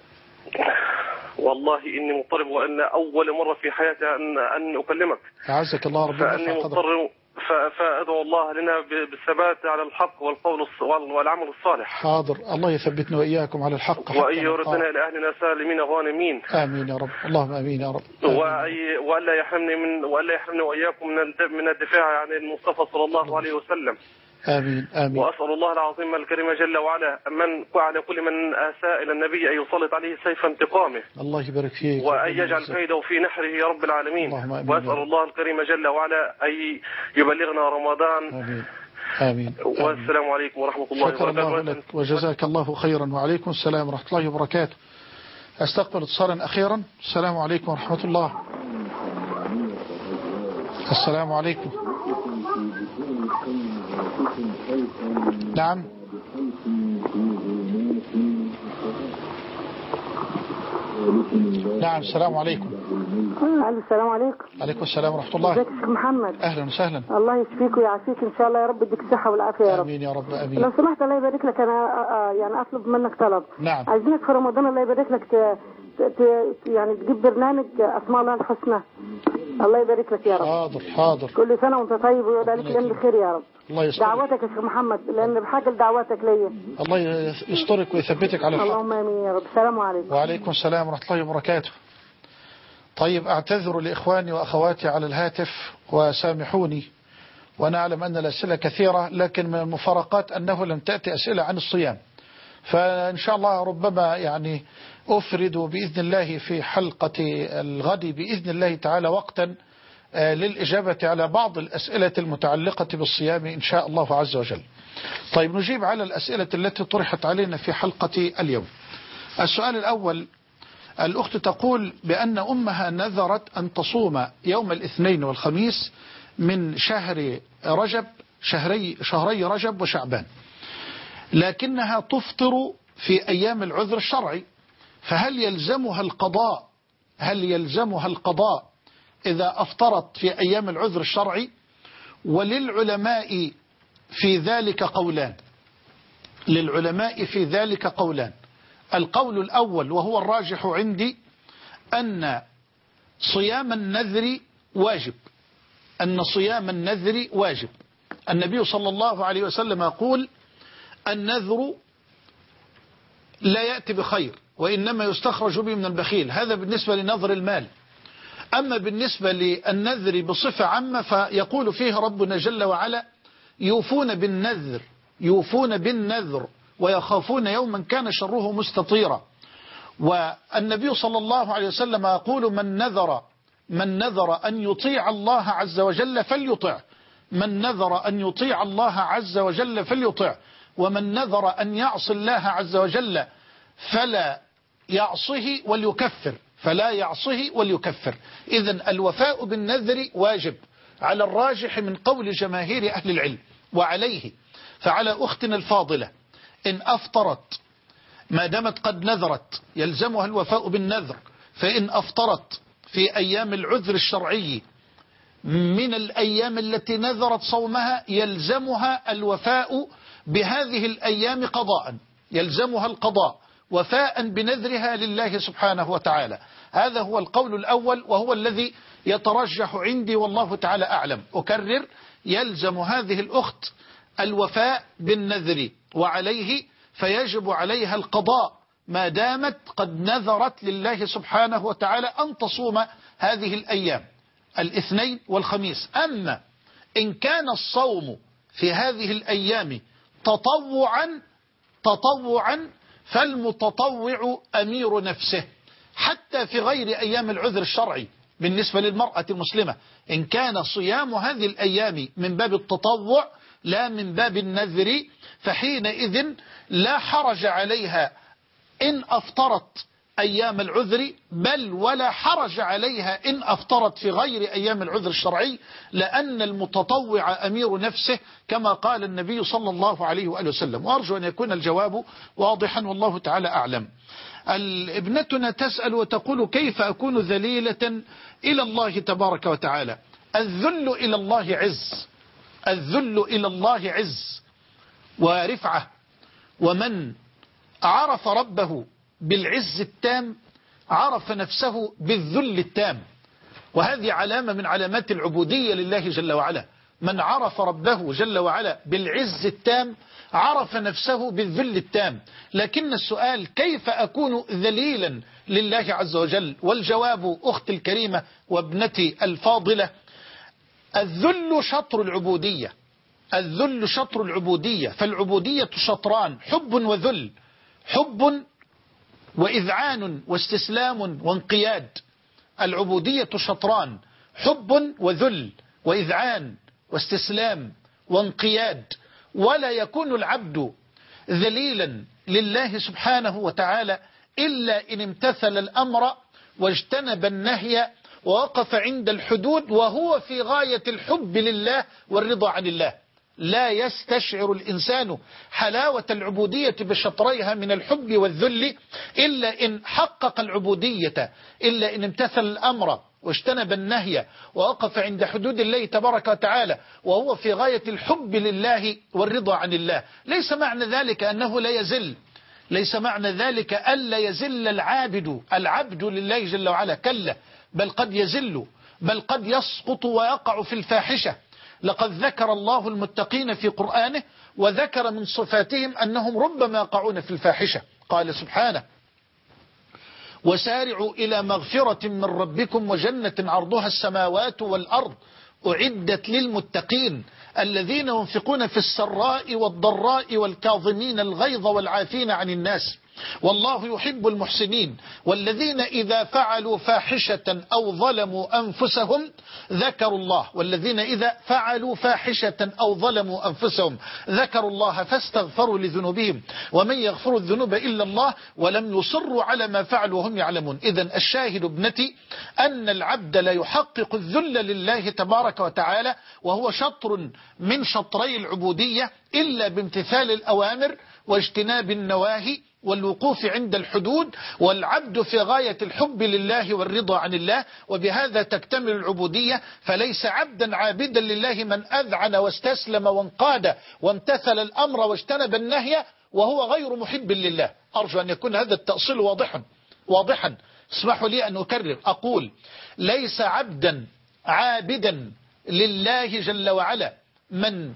والله إني مضطرب، وأن أول مرة في حياتي أن أن أكلمك. أعزك الله، ربنا يرفع فأني مضطر، فأدعو الله لنا بالثبات على الحق والقول والعمل الصالح. حاضر، الله يثبتنا وإياكم على الحق، وأن يردنا إلى أهلنا سالمين غانمين. آمين يا رب، اللهم آمين يا رب. وألا يحرمني من وألا يحرمنا وإياكم من الدفاع عن المصطفى صلى الله عليه وسلم. آمين آمين. وأسأل الله العظيم الكريم جل وعلا من على كل من أساء إلى النبي أن يسلط عليه سيف انتقامه. الله يبارك فيك. وأن يجعل كيده في نحره يا رب العالمين. وأسأل الله الكريم جل وعلا أن يبلغنا رمضان. آمين آمين. والسلام عليكم ورحمة الله وبركاته. شكر الله لك وجزاك الله خيرا. وعليكم السلام ورحمة الله وبركاته. أستقبل اتصالا أخيرا. السلام عليكم ورحمة الله. السلام عليكم. نعم. نعم السلام عليكم. السلام عليكم. عليكم السلام ورحمة الله. ازيك يا شيخ محمد؟ أهلا وسهلا. الله يشفيك ويعافيك إن شاء الله، يا رب يديك الصحة والعافية يا رب. آمين يا رب آمين. لو سمحت الله يبارك لك، أنا يعني أطلب منك طلب. نعم. عايزينك في رمضان الله يبارك لك ت... ت... يعني تجيب برنامج أسماء الله الحسنى. الله يبارك لك يا رب. حاضر حاضر. كل سنة وأنت طيب ويبارك لك الأيام بخير يا رب. الله يسترك. دعواتك يا شيخ محمد، لأن بحاجة لدعواتك ليا. الله يسترك ويثبتك على الحق. اللهم آمين يا رب. السلام عليكم. وعليكم السلام ورحمة الله وبركاته. طيب أعتذر لإخواني وأخواتي على الهاتف وسامحوني، ونعلم أن الأسئلة كثيرة، لكن من المفارقات أنه لم تأتي أسئلة عن الصيام، فإن شاء الله ربما يعني أفرد بإذن الله في حلقة الغد بإذن الله تعالى وقتا للإجابة على بعض الأسئلة المتعلقة بالصيام إن شاء الله عز وجل. طيب نجيب على الأسئلة التي طرحت علينا في حلقة اليوم. السؤال الأول، الأخت تقول بأن أمها نذرت أن تصوم يوم الاثنين والخميس من شهر رجب، شهري, شهري رجب وشعبان، لكنها تفطر في أيام العذر الشرعي، فهل يلزمها القضاء هل يلزمها القضاء إذا أفطرت في أيام العذر الشرعي؟ وللعلماء في ذلك قولان للعلماء في ذلك قولان القول الأول وهو الراجح عندي أن صيام النذر واجب أن صيام النذر واجب. النبي صلى الله عليه وسلم يقول: النذر لا يأتي بخير وإنما يستخرج به من البخيل. هذا بالنسبة لنذر المال. أما بالنسبة للنذر بصفة عامة فيقول فيه ربنا جل وعلا: يوفون بالنذر يوفون بالنذر ويخافون يوما كان شره مستطيرا. والنبي صلى الله عليه وسلم يقول: من نذر من نذر أن يطيع الله عز وجل فليطع من نذر أن يطيع الله عز وجل فليطع ومن نذر أن يعصي الله عز وجل فلا يعصه وليكفر فلا يعصه وليكفر. إذن الوفاء بالنذر واجب على الراجح من قول جماهير أهل العلم. وعليه فعلى أختنا الفاضلة إن أفطرت ما دامت قد نذرت يلزمها الوفاء بالنذر، فإن أفطرت في أيام العذر الشرعي من الأيام التي نذرت صومها يلزمها الوفاء بهذه الأيام قضاء يلزمها القضاء وفاء بنذرها لله سبحانه وتعالى. هذا هو القول الأول وهو الذي يترجح عندي والله تعالى أعلم. أكرر: يلزم هذه الأخت الوفاء بالنذر وعليه فيجب عليها القضاء ما دامت قد نذرت لله سبحانه وتعالى أن تصوم هذه الأيام الاثنين والخميس. أما إن كان الصوم في هذه الأيام تطوعا تطوعا فالمتطوع أمير نفسه حتى في غير أيام العذر الشرعي. بالنسبة للمرأة المسلمة إن كان صيام هذه الأيام من باب التطوع لا من باب النذر فحينئذ لا حرج عليها إن أفطرت أيام العذر، بل ولا حرج عليها إن أفطرت في غير أيام العذر الشرعي، لأن المتطوع أمير نفسه كما قال النبي صلى الله عليه وآله وسلم. وأرجو أن يكون الجواب واضحا والله تعالى أعلم. ابنتنا تسأل وتقول: كيف أكون ذليلة إلى الله تبارك وتعالى؟ الذل إلى الله عز، الذل إلى الله عز ورفعة، ومن عرف ربه بالعز التام عرف نفسه بالذل التام، وهذه علامة من علامات العبودية لله جل وعلا. من عرف ربه جل وعلا بالعز التام عرف نفسه بالذل التام. لكن السؤال: كيف أكون ذليلا لله عز وجل؟ والجواب أختي الكريمة وابنتي الفاضلة: الذل شطر العبودية، الذل شطر العبودية. فالعبودية شطران: حب وذل، حب وإذعان واستسلام وانقياد. العبودية شطران: حب وذل وإذعان واستسلام وانقياد. ولا يكون العبد ذليلا لله سبحانه وتعالى إلا إن امتثل الأمر واجتنب النهي ووقف عند الحدود وهو في غاية الحب لله والرضا عن الله. لا يستشعر الإنسان حلاوة العبودية بشطريها من الحب والذل إلا إن حقق العبودية، إلا إن امتثل الأمر واجتنب النهي ووقف عند حدود الله تبارك وتعالى وهو في غاية الحب لله والرضا عن الله. ليس معنى ذلك أنه لا يزل، ليس معنى ذلك ألا يزل العابد العبد لله جل وعلا، كلا، بل قد يزل، بل قد يسقط ويقع في الفاحشة. لقد ذكر الله المتقين في قرآنه وذكر من صفاتهم أنهم ربما يقعون في الفاحشة. قال سبحانه: وسارعوا إلى مغفرة من ربكم وجنة عرضها السماوات والأرض أعدت للمتقين الذين ينفقون في السراء والضراء والكاظمين الغيظ والعافين عن الناس والله يحب المحسنين والذين إذا فعلوا فاحشة أو ظلموا أنفسهم ذكروا الله والذين إذا فعلوا فاحشة أو ظلموا أنفسهم ذكروا الله فاستغفروا لذنوبهم ومن يغفر الذنوب إلا الله ولم يصروا على ما فعلوا وهم يعلمون. إذن الشاهد ابنتي أن العبد لا يحقق الذل لله تبارك وتعالى وهو شطر من شطري العبودية إلا بامتثال الأوامر واجتناب النواهي والوقوف عند الحدود، والعبد في غاية الحب لله والرضا عن الله، وبهذا تكتمل العبودية. فليس عبدا عابدا لله من أذعن واستسلم وانقاد وامتثل الأمر واجتنب النهي وهو غير محب لله. أرجو أن يكون هذا التأصيل واضحا واضحا. اسمحوا لي أن أكرر أقول: ليس عبدا عابدا لله جل وعلا من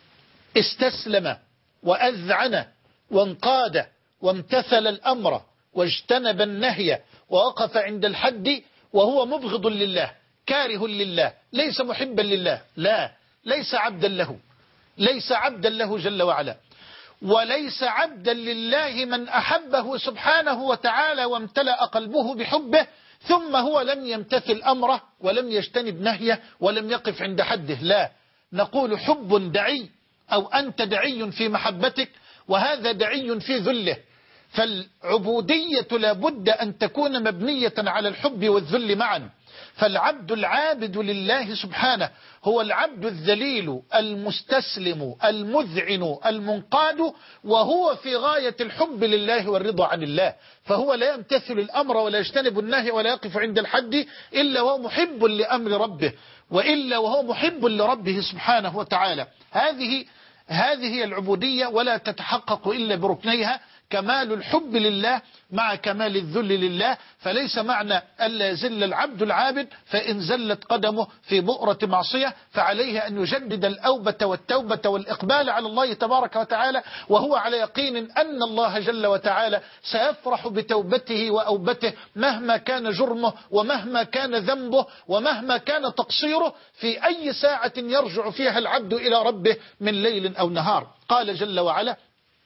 استسلم وأذعن وانقاد وامتثل الأمر واجتنب النهي ووقف عند الحد وهو مبغض لله كاره لله ليس محبا لله. لا، ليس عبدا له، ليس عبدا له جل وعلا. وليس عبدا لله من أحبه سبحانه وتعالى وامتلأ قلبه بحبه ثم هو لم يمتثل أمره ولم يجتنب نهيه ولم يقف عند حده. لا، نقول حب دعي أو أنت دعي في محبتك وهذا دعي في ذله. فالعبودية لابد أن تكون مبنية على الحب والذل معا. فالعبد العابد لله سبحانه هو العبد الذليل المستسلم المذعن المنقاد وهو في غاية الحب لله والرضا عن الله. فهو لا يمتثل الأمر ولا يجتنب النهي ولا يقف عند الحد إلا وهو محب لأمر ربه وإلا وهو محب لربه سبحانه وتعالى. هذه هذه هي العبودية ولا تتحقق إلا بركنيها. كمال الحب لله مع كمال الذل لله. فليس معنى ألا يزل العبد العابد فإن زلت قدمه في بؤرة معصية فعليه أن يجدد الأوبة والتوبة والإقبال على الله تبارك وتعالى، وهو على يقين أن الله جل وتعالى سيفرح بتوبته وأوبته مهما كان جرمه ومهما كان ذنبه ومهما كان تقصيره في أي ساعة يرجع فيها العبد إلى ربه من ليل أو نهار. قال جل وعلا: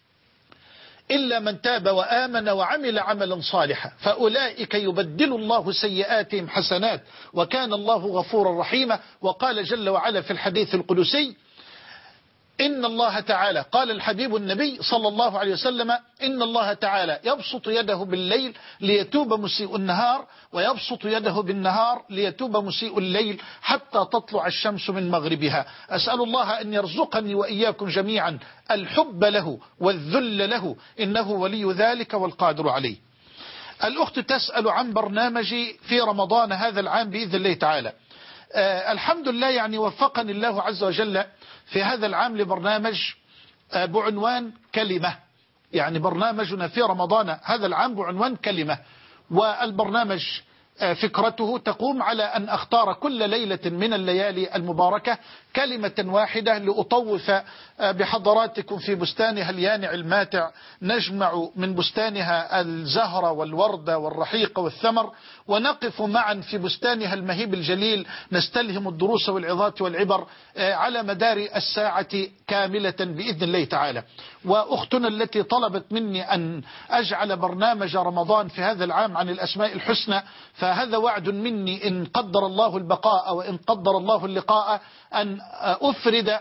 إلا من تاب وآمن وعمل عملا صالحا فأولئك يبدل الله سيئاتهم حسنات وكان الله غفورا رحيما. وقال جل وعلا في الحديث القدسي: إن الله تعالى، قال الحبيب النبي صلى الله عليه وسلم: إن الله تعالى يبسط يده بالليل ليتوب مسيء النهار ويبسط يده بالنهار ليتوب مسيء الليل حتى تطلع الشمس من مغربها. أسأل الله أن يرزقني وإياكم جميعا الحب له والذل له إنه ولي ذلك والقادر عليه. الأخت تسأل عن برنامجي في رمضان هذا العام بإذن الله تعالى. آه الحمد لله، يعني وفقني الله عز وجل في هذا العام لبرنامج آه بعنوان كلمة، يعني برنامجنا في رمضان هذا العام بعنوان كلمة. والبرنامج آه فكرته تقوم على أن أختار كل ليلة من الليالي المباركة كلمة واحدة لأطوف آه بحضراتكم في بستانها اليانع الماتع، نجمع من بستانها الزهر والورد والرحيق والثمر، ونقف معا في بستانها المهيب الجليل نستلهم الدروس والعظات والعبر على مدار الساعة كاملة بإذن الله تعالى. وأختنا التي طلبت مني أن أجعل برنامج رمضان في هذا العام عن الأسماء الحسنى، فهذا وعد مني إن قدر الله البقاء وإن قدر الله اللقاء أن أفرد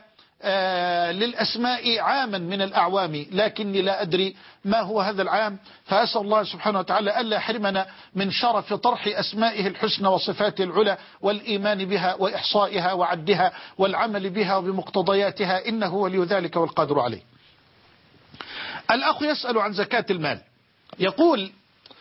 للأسماء عاما من الأعوام، لكني لا أدري ما هو هذا العام، فأسأل الله سبحانه وتعالى ألا يحرمنا من شرف طرح أسمائه الحسنى وصفاته العلى والإيمان بها وإحصائها وعدها والعمل بها وبمقتضياتها إنه ولي ذلك والقادر عليه. الأخ يسأل عن زكاة المال، يقول: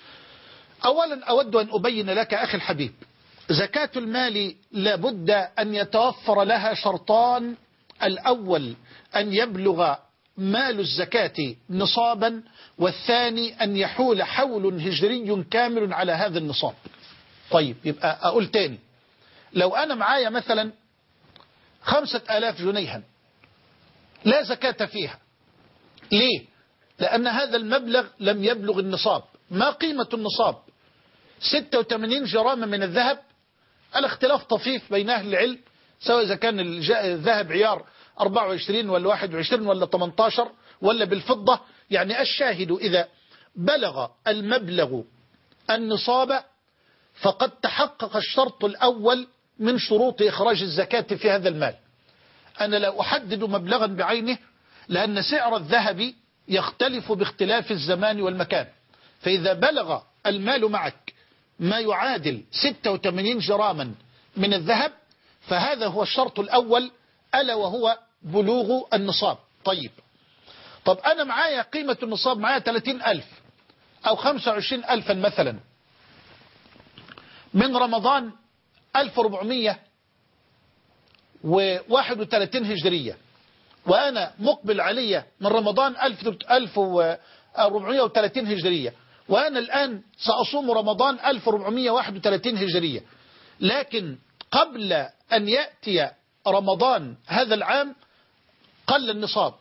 أولا أود أن أبين لك أخي الحبيب، زكاة المال لابد أن يتوفر لها شرطان: الأول أن يبلغ مال الزكاة نصابا، والثاني أن يحول حول هجري كامل على هذا النصاب. طيب، يبقى أقول تاني، لو أنا معايا مثلا خمسة آلاف جنيها لا زكاة فيها، ليه؟ لأن هذا المبلغ لم يبلغ النصاب. ما قيمة النصاب؟ ستة وثمانين جرام من الذهب، الاختلاف طفيف بين أهل العلم، سواء إذا كان الذهب عيار أربعة وعشرين ولا واحد وعشرين ولا ثمانية عشر ولا بالفضة. يعني الشاهد إذا بلغ المبلغ النصاب فقد تحقق الشرط الأول من شروط إخراج الزكاة في هذا المال. أنا لا أحدد مبلغا بعينه، لأن سعر الذهب يختلف باختلاف الزمان والمكان. فإذا بلغ المال معك ما يعادل ستة وثمانين جراما من الذهب فهذا هو الشرط الأول، ألا وهو بلوغ النصاب. طيب طب أنا معايا قيمة النصاب معايا ثلاثين ألف أو خمسة وعشرين ألفا مثلا من رمضان ألف وأربعمائة وواحد وثلاثين هجرية، وأنا مقبل علي من رمضان ألف وأربعمائة وثلاثين هجرية، وأنا الآن سأصوم رمضان ألف وأربعمائة وواحد وثلاثين هجرية، لكن قبل أن يأتي رمضان هذا العام قل النصاب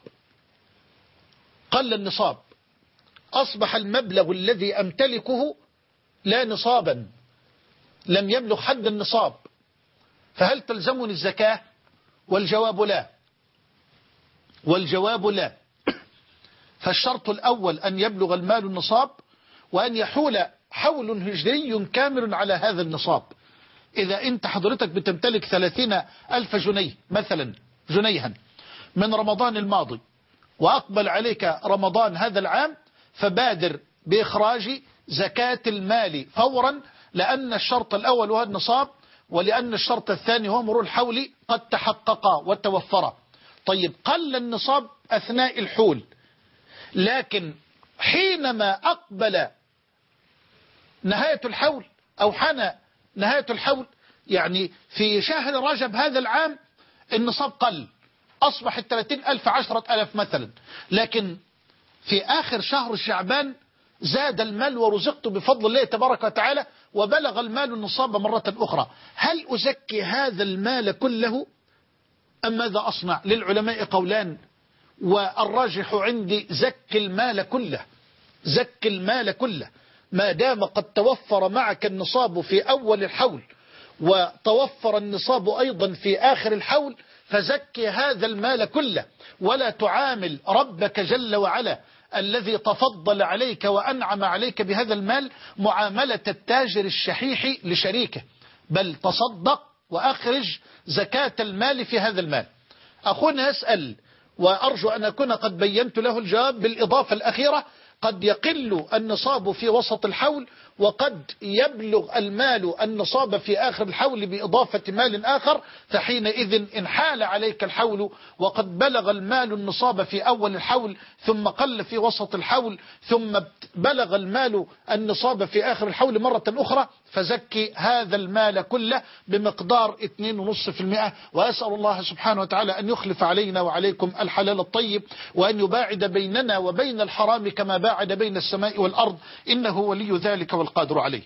قل النصاب أصبح المبلغ الذي أمتلكه لا نصابا، لم يبلغ حد النصاب، فهل تلزمني الزكاة؟ والجواب لا والجواب لا فالشرط الأول أن يبلغ المال النصاب، وأن يحول حول هجري كامل على هذا النصاب. إذا أنت حضرتك بتمتلك ثلاثين ألف جنيه مثلا جنيها من رمضان الماضي وأقبل عليك رمضان هذا العام، فبادر بإخراج زكاة المال فورا، لأن الشرط الأول هو النصاب، ولأن الشرط الثاني هو مرور الحول قد تحققا وتوفرا. طيب قل النصاب أثناء الحول، لكن حينما أقبل نهاية الحول أو حان نهاية الحول، يعني في شهر رجب هذا العام النصاب قل، أصبح الثلاثين ألف عشرة ألف مثلا، لكن في آخر شهر شعبان زاد المال ورزقت بفضل الله تبارك وتعالى وبلغ المال النصاب مرة أخرى، هل أزكي هذا المال كله أم ماذا أصنع؟ للعلماء قولان، والراجح عندي زك المال كله، زك المال كله ما دام قد توفر معك النصاب في أول الحول وتوفر النصاب أيضا في آخر الحول، فزكي هذا المال كله، ولا تعامل ربك جل وعلا الذي تفضل عليك وأنعم عليك بهذا المال معاملة التاجر الشحيح لشريكه، بل تصدق وأخرج زكاة المال في هذا المال. أخونا يسأل وأرجو أن أكون قد بينت له الجواب بالإضافة الأخيرة، قد يقل النصاب في وسط الحول وقد يبلغ المال النصاب في آخر الحول بإضافة مال آخر، فحينئذ إن حال عليك الحول وقد بلغ المال النصاب في أول الحول ثم قل في وسط الحول ثم بلغ المال النصاب في آخر الحول مرة أخرى، فزكي هذا المال كله بمقدار اثنين فاصلة خمسة بالمئة. وأسأل الله سبحانه وتعالى أن يخلف علينا وعليكم الحلال الطيب، وأن يباعد بيننا وبين الحرام كما باعد بين السماء والأرض، إنه ولي ذلك والقادر عليه.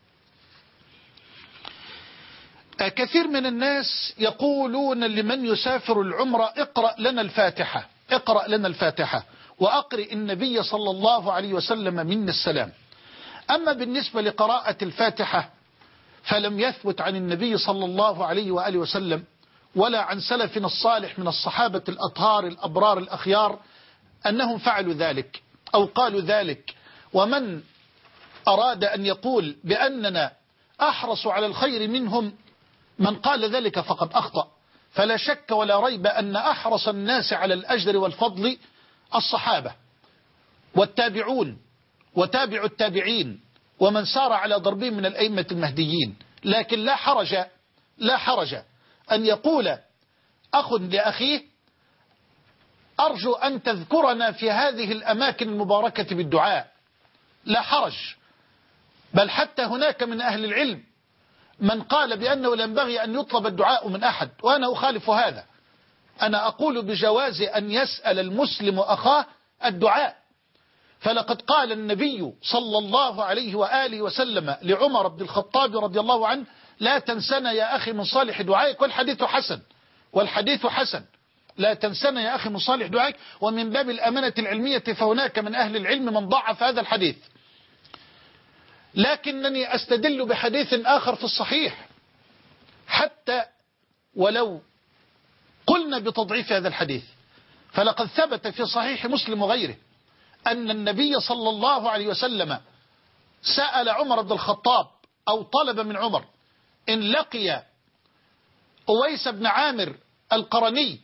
كثير من الناس يقولون لمن يسافر العمرة اقرأ لنا الفاتحة، اقرأ لنا الفاتحة وأقرئ النبي صلى الله عليه وسلم منا السلام. أما بالنسبة لقراءة الفاتحة فلم يثبت عن النبي صلى الله عليه وآله وسلم ولا عن سلفنا الصالح من الصحابة الأطهار الأبرار الأخيار أنهم فعلوا ذلك أو قالوا ذلك. ومن أراد أن يقول بأننا أحرص على الخير منهم من قال ذلك فقد أخطأ، فلا شك ولا ريب أن أحرص الناس على الأجر والفضل الصحابة والتابعون وتابع التابعين ومن سار على ضربهم من الأئمة المهديين. لكن لا حرج لا حرج أن يقول أخ لأخيه أرجو أن تذكرنا في هذه الأماكن المباركة بالدعاء، لا حرج. بل حتى هناك من أهل العلم من قال بأنه لا ينبغي أن يطلب الدعاء من أحد، وأنا أخالف هذا. أنا أقول بجواز أن يسأل المسلم أخاه الدعاء، فلقد قال النبي صلى الله عليه وآله وسلم لعمر بن الخطاب رضي الله عنه لا تنسنا يا أخي من صالح دعائك، والحديث حسن والحديث حسن لا تنسنا يا أخي من صالح دعائك. ومن باب الأمانة العلمية فهناك من أهل العلم من ضعف هذا الحديث، لكنني أستدل بحديث آخر في الصحيح حتى ولو قلنا بتضعيف هذا الحديث، فلقد ثبت في صحيح مسلم وغيره أن النبي صلى الله عليه وسلم سأل عمر بن الخطاب أو طلب من عمر إن لقي أويس بن عامر القرني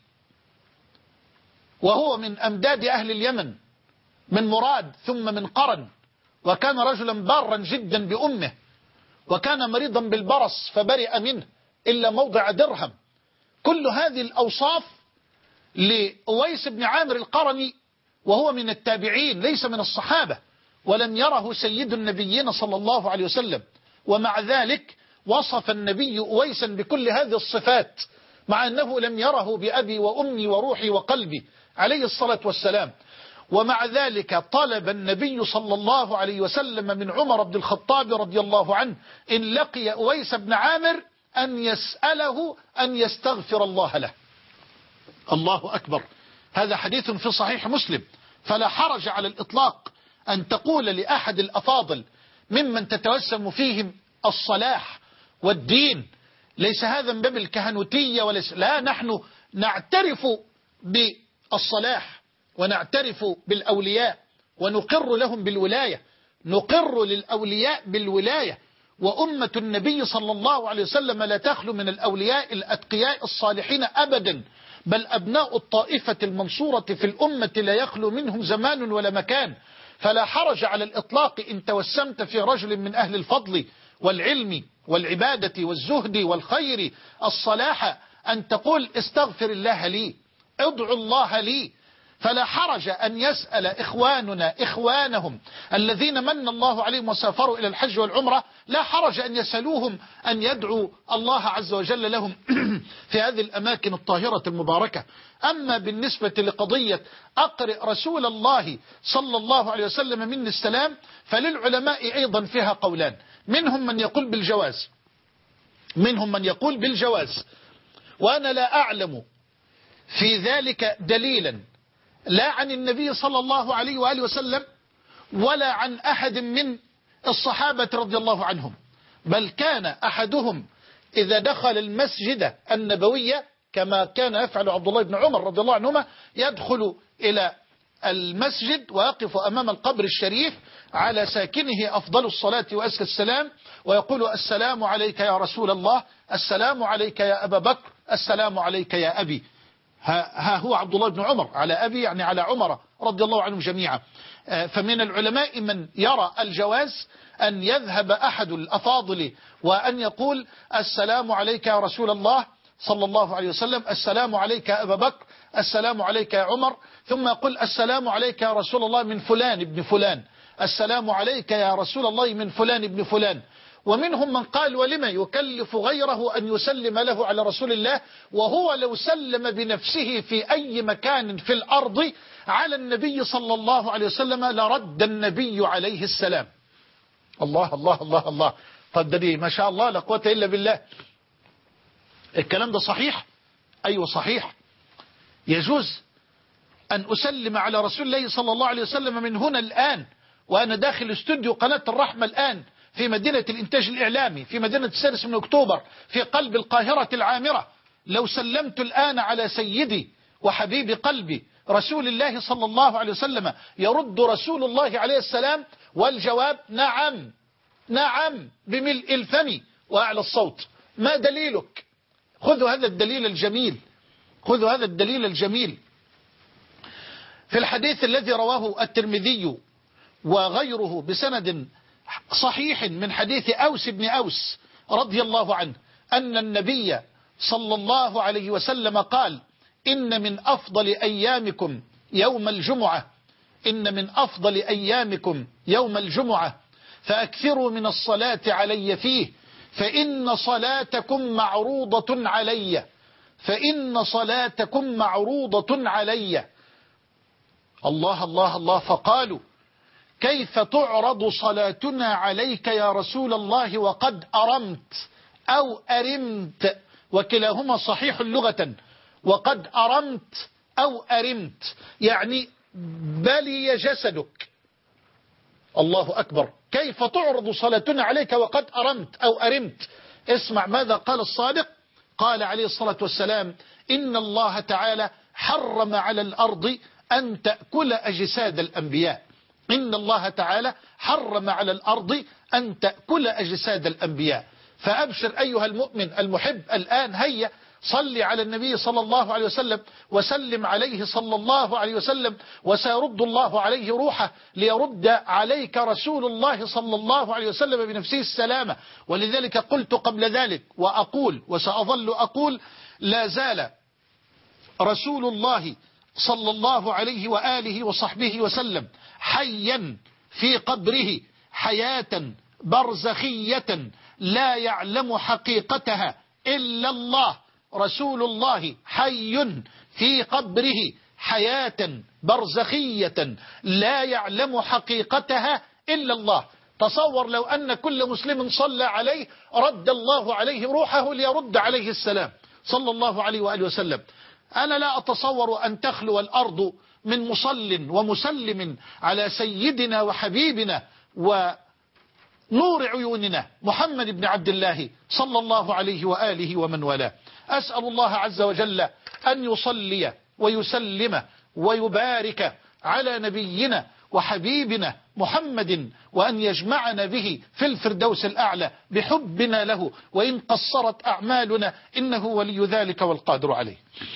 وهو من أمداد أهل اليمن من مراد ثم من قرن، وكان رجلا بارا جدا بأمه، وكان مريضا بالبرص فبرئ منه إلا موضع درهم. كل هذه الأوصاف لأويس بن عامر القرني وهو من التابعين ليس من الصحابة، ولم يره سيد النبيين صلى الله عليه وسلم، ومع ذلك وصف النبي أويسا بكل هذه الصفات مع أنه لم يره بأبي وأمي وروحي وقلبي عليه الصلاة والسلام. ومع ذلك طلب النبي صلى الله عليه وسلم من عمر بن الخطاب رضي الله عنه إن لقي أويس بن عامر أن يسأله أن يستغفر الله له. الله أكبر، هذا حديث في صحيح مسلم. فلا حرج على الإطلاق أن تقول لأحد الأفاضل ممن تتوسم فيهم الصلاح والدين، ليس هذا من باب الكهنوتية وليس، لا، نحن نعترف بالصلاح ونعترف بالأولياء ونقر لهم بالولاية، نقر للأولياء بالولاية. وأمة النبي صلى الله عليه وسلم لا تخلو من الأولياء الأتقياء الصالحين أبدا، بل أبناء الطائفة المنصورة في الأمة لا يخلو منهم زمان ولا مكان. فلا حرج على الإطلاق إن توسمت في رجل من أهل الفضل والعلم والعبادة والزهد والخير الصلاح أن تقول استغفر الله لي، ادعو الله لي، فلا حرج أن يسأل إخواننا إخوانهم الذين من الله عليهم وسافروا إلى الحج والعمرة، لا حرج أن يسألوهم أن يدعوا الله عز وجل لهم في هذه الأماكن الطاهرة المباركة. أما بالنسبة لقضية أقرئ رسول الله صلى الله عليه وسلم مني السلام، فللعلماء أيضا فيها قولان، منهم من يقول بالجواز منهم من يقول بالجواز وأنا لا أعلم في ذلك دليلا لا عن النبي صلى الله عليه وآله وسلم ولا عن أحد من الصحابة رضي الله عنهم، بل كان أحدهم إذا دخل المسجد النبوي كما كان يفعل عبد الله بن عمر رضي الله عنهما، يدخل إلى المسجد ويقف أمام القبر الشريف على ساكنه أفضل الصلاة وأزكى السلام، ويقول السلام عليك يا رسول الله، السلام عليك يا أبا بكر، السلام عليك يا أبي. ها هو عبد الله بن عمر على أبي يعني على عمر رضي الله عنهم جميعا. فمن العلماء من يرى الجواز أن يذهب أحد الأفاضل وأن يقول السلام عليك يا رسول الله صلى الله عليه وسلم، السلام عليك يا أبا بكر، السلام عليك يا عمر، ثم يقول السلام عليك يا رسول الله من فلان ابن فلان، السلام عليك يا رسول الله من فلان ابن فلان. ومنهم من قال ولما يكلف غيره أن يسلم له على رسول الله، وهو لو سلم بنفسه في أي مكان في الأرض على النبي صلى الله عليه وسلم لرد النبي عليه السلام. الله الله الله الله. طب ده ما شاء الله لا قوة إلا بالله. الكلام ده صحيح؟ أيوة صحيح. يجوز أن أسلم على رسول الله صلى الله عليه وسلم من هنا الآن وأنا داخل استوديو قناة الرحمة الآن في مدينة الإنتاج الإعلامي في مدينة السادس من أكتوبر في قلب القاهرة العامرة. لو سلمت الآن على سيدي وحبيب قلبي رسول الله صلى الله عليه وسلم يرد رسول الله عليه السلام، والجواب نعم نعم بملء الفم وأعلى الصوت. ما دليلك؟ خذوا هذا الدليل الجميل خذوا هذا الدليل الجميل في الحديث الذي رواه الترمذي وغيره بسند صحيح من حديث أوس بن أوس رضي الله عنه أن النبي صلى الله عليه وسلم قال إن من أفضل أيامكم يوم الجمعة إن من أفضل أيامكم يوم الجمعة فأكثروا من الصلاة علي فيه فإن صلاتكم معروضة علي فإن صلاتكم معروضة علي. الله الله الله. فقالوا كيف تعرض صلاتنا عليك يا رسول الله وقد أرمت أو أرمت، وكلاهما صحيح لغة، وقد أرمت أو أرمت يعني بلي جسدك. الله أكبر. كيف تعرض صلاتنا عليك وقد أرمت أو أرمت؟ اسمع ماذا قال الصادق. قال عليه الصلاة والسلام إن الله تعالى حرم على الأرض أن تأكل أجساد الأنبياء. إن الله تعالى حرم على الأرض أن تأكل أجساد الأنبياء. فأبشر أيها المؤمن المحب الآن، هيا صل على النبي صلى الله عليه وسلم وسلم عليه صلى الله عليه وسلم، وسيرد الله عليه روحه ليرد عليك رسول الله صلى الله عليه وسلم بنفسه السلامة. ولذلك قلت قبل ذلك وأقول وسأظل أقول لا زال رسول الله صلى الله عليه وآله وصحبه وسلم حيا في قبره حياة برزخية لا يعلم حقيقتها إلا الله. رسول الله حي في قبره حياة برزخية لا يعلم حقيقتها إلا الله. تصور لو أن كل مسلم صلى عليه رد الله عليه روحه ليرد عليه السلام صلى الله عليه وآله وسلم. أنا لا أتصور أن تخلو الأرض من مصل ومسلم على سيدنا وحبيبنا ونور عيوننا محمد بن عبد الله صلى الله عليه وآله ومن والاه. أسأل الله عز وجل أن يصلي ويسلم ويبارك على نبينا وحبيبنا محمد، وأن يجمعنا به في الفردوس الأعلى بحبنا له، وإن قصرت أعمالنا إنه ولي ذلك والقادر عليه.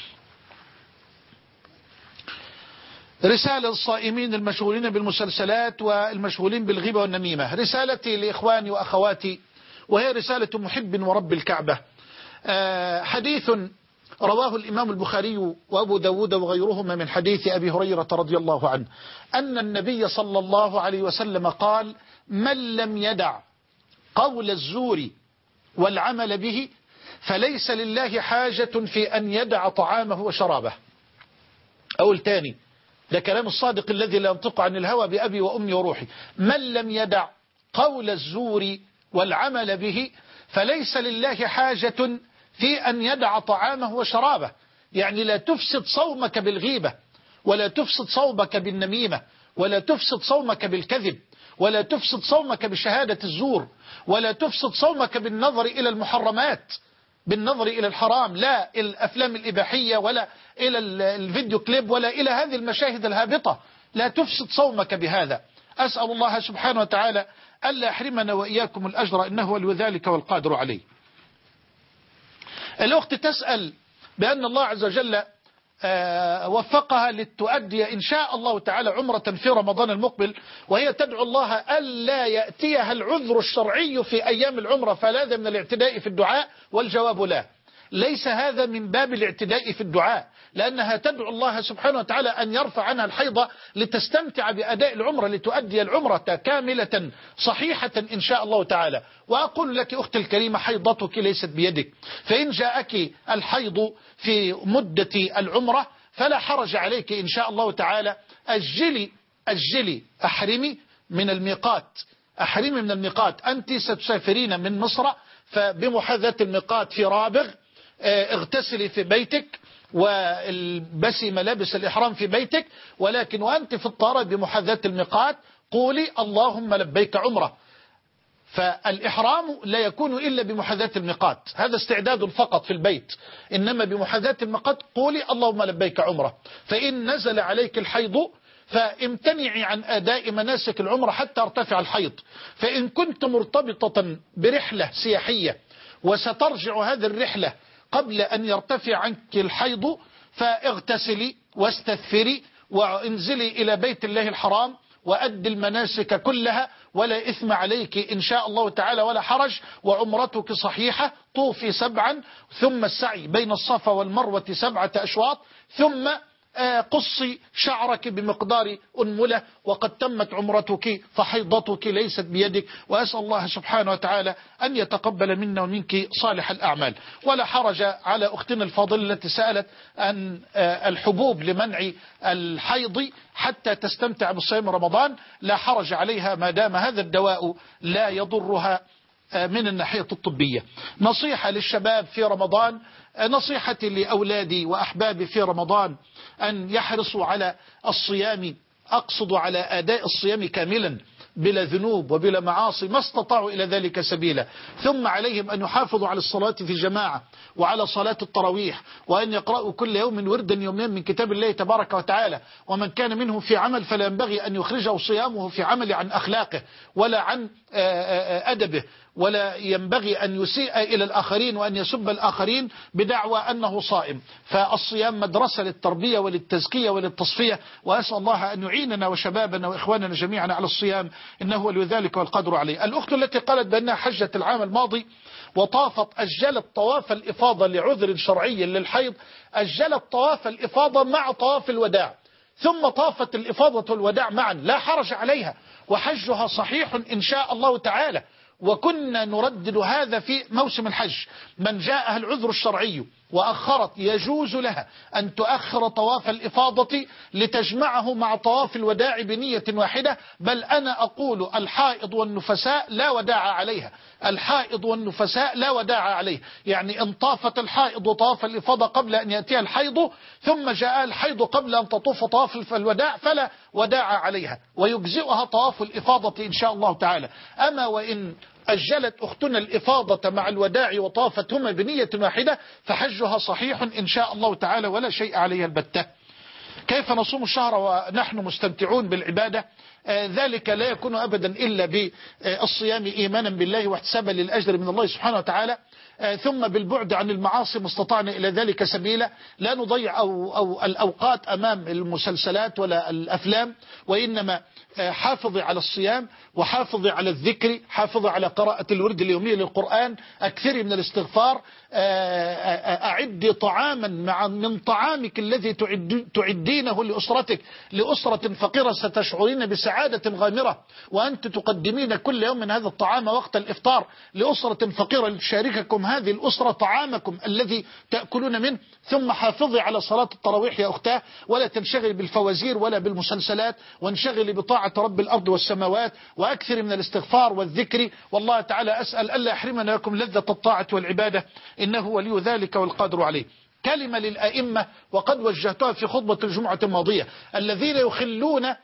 رسالة الصائمين المشغولين بالمسلسلات والمشغولين بالغيبة والنميمة. رسالتي لإخواني وأخواتي، وهي رسالة محب ورب الكعبة. حديث رواه الإمام البخاري وأبو داود وغيرهما من حديث أبي هريرة رضي الله عنه أن النبي صلى الله عليه وسلم قال: من لم يدع قول الزور والعمل به فليس لله حاجة في أن يدع طعامه وشرابه. أقول تاني، ده كلام الصادق الذي لا ينطق عن الهوى بأبي وأمي وروحي: من لم يدع قول الزور والعمل به فليس لله حاجة في أن يدع طعامه وشرابه. يعني لا تفسد صومك بالغيبة، ولا تفسد صومك بالنميمة، ولا تفسد صومك بالكذب، ولا تفسد صومك بشهادة الزور، ولا تفسد صومك بالنظر إلى المحرمات، بالنظر إلى الحرام، لا الأفلام الإباحية ولا إلى الفيديو كليب ولا إلى هذه المشاهد الهابطة. لا تفسد صومك بهذا. أسأل الله سبحانه وتعالى ألا يحرمنا وإياكم الأجر، إنه ولي ذلك والقادر عليه. الأخت تسأل بأن الله عز وجل وفقها لتؤدي إن شاء الله تعالى عمرة في رمضان المقبل، وهي تدعو الله ألا يأتيها العذر الشرعي في أيام العمرة فلاذ من الاعتداء في الدعاء. والجواب لا، ليس هذا من باب الاعتداء في الدعاء، لأنها تدعو الله سبحانه وتعالى أن يرفع عنها الحيض لتستمتع بأداء العمرة، لتؤدي العمرة كاملة صحيحة إن شاء الله تعالى. وأقول لك أختي الكريمة، حيضتك ليست بيدك، فإن جاءك الحيض في مدة العمرة فلا حرج عليك إن شاء الله تعالى. أجلي أجلي أحرمي من الميقات، أحرمي من الميقات. أنت ستسافرين من مصر، فبمحاذاة الميقات في رابغ اغتسلي في بيتك والبسي ملابس الإحرام في بيتك، ولكن وأنت في الطائرة بمحاذاة الميقات قولي اللهم لبيك عمرة. فالإحرام لا يكون إلا بمحاذاة الميقات، هذا استعداد فقط في البيت، إنما بمحاذاة الميقات قولي اللهم لبيك عمرة. فإن نزل عليك الحيض فامتنعي عن أداء مناسك العمرة حتى ارتفع الحيض. فإن كنت مرتبطة برحلة سياحية وسترجع هذه الرحلة قبل أن يرتفع عنك الحيض فاغتسلي واستثفري وانزلي إلى بيت الله الحرام وأدي المناسك كلها، ولا إثم عليك إن شاء الله تعالى ولا حرج، وعمرتك صحيحة. طوفي سبعا، ثم السعي بين الصفا والمروة سبعة أشواط، ثم قصي شعرك بمقدار أنملة، وقد تمت عمرتك، فحيضتك ليست بيدك. وأسأل الله سبحانه وتعالى أن يتقبل منا ومنك صالح الأعمال. ولا حرج على أختنا الفاضلة التي سألت عن الحبوب لمنع الحيض حتى تستمتع بصيام رمضان، لا حرج عليها ما دام هذا الدواء لا يضرها من الناحية الطبية. نصيحة للشباب في رمضان، نصيحتي لأولادي وأحبابي في رمضان أن يحرصوا على الصيام، أقصد على أداء الصيام كاملا بلا ذنوب وبلا معاصي ما استطاعوا إلى ذلك سبيلا. ثم عليهم أن يحافظوا على الصلاة في جماعة وعلى صلاة التراويح، وأن يقرأوا كل يوم وردا يومين من كتاب الله تبارك وتعالى. ومن كان منهم في عمل فلا ينبغي أن يخرجه صيامه في عمل عن أخلاقه ولا عن أدبه، ولا ينبغي أن يسيء إلى الآخرين وأن يسب الآخرين بدعوى أنه صائم. فالصيام مدرسة للتربية وللتزكية وللتصفية، وأسأل الله أن يعيننا وشبابنا وإخواننا جميعا على الصيام، إنه ولي ذلك والقدر عليه. الأخت التي قالت بأنها حجت العام الماضي وطافت، أجلت طواف الإفاضة لعذر شرعي للحيض، أجلت طواف الإفاضة مع طواف الوداع، ثم طافت الإفاضة والوداع معا، لا حرج عليها وحجها صحيح إن شاء الله تعالى. وكنا نردد هذا في موسم الحج، من جاءها العذر الشرعي وأخرت يجوز لها أن تؤخر طواف الإفاضة لتجمعه مع طواف الوداع بنية واحدة. بل أنا أقول الحائض والنفساء لا وداع عليها، الحائض والنفساء لا وداع عليه. يعني إن طافت الحائض وطواف الإفاضة قبل أن يأتيها الحيض، ثم جاء الحيض قبل أن تطوف طواف الوداع، فلا وداع عليها ويجزئها طواف الإفاضة إن شاء الله تعالى. أما وإن أجلت أختنا الإفاضة مع الوداع وطافتهما بنية واحدة فحجها صحيح إن شاء الله تعالى ولا شيء عليها البتة. كيف نصوم الشهر ونحن مستمتعون بالعبادة؟ ذلك لا يكون أبدا إلا بالصيام إيمانا بالله واحتسابا للأجر من الله سبحانه وتعالى، ثم بالبعد عن المعاصي ما استطعنا إلى ذلك سبيلا. لا نضيع أو أو الأوقات أمام المسلسلات ولا الأفلام، وإنما حافظي على الصيام وحافظي على الذكر، حافظي على قراءة الورد اليومي للقرآن، أكثري من الاستغفار، أعدي طعاما مع من طعامك الذي تعد تعدينه لأسرتك، لأسرة فقيرة ستشعرين بسعادة غامرة وأنت تقدمين كل يوم من هذا الطعام وقت الإفطار لأسرة فقيرة لتشارككم هذه الأسرة طعامكم الذي تأكلون منه. ثم حافظي على صلاة التراويح يا أختاه، ولا تنشغل بالفوازير ولا بالمسلسلات، وانشغلي بطاعة رب الأرض والسماوات، وأكثر من الاستغفار والذكر. والله تعالى أسأل ألا يحرمنا لكم لذة الطاعة والعبادة، إنه ولي ذلك والقادر عليه. كلمة للأئمة وقد وجهتها في خطبة الجمعة الماضية، الذين يخلون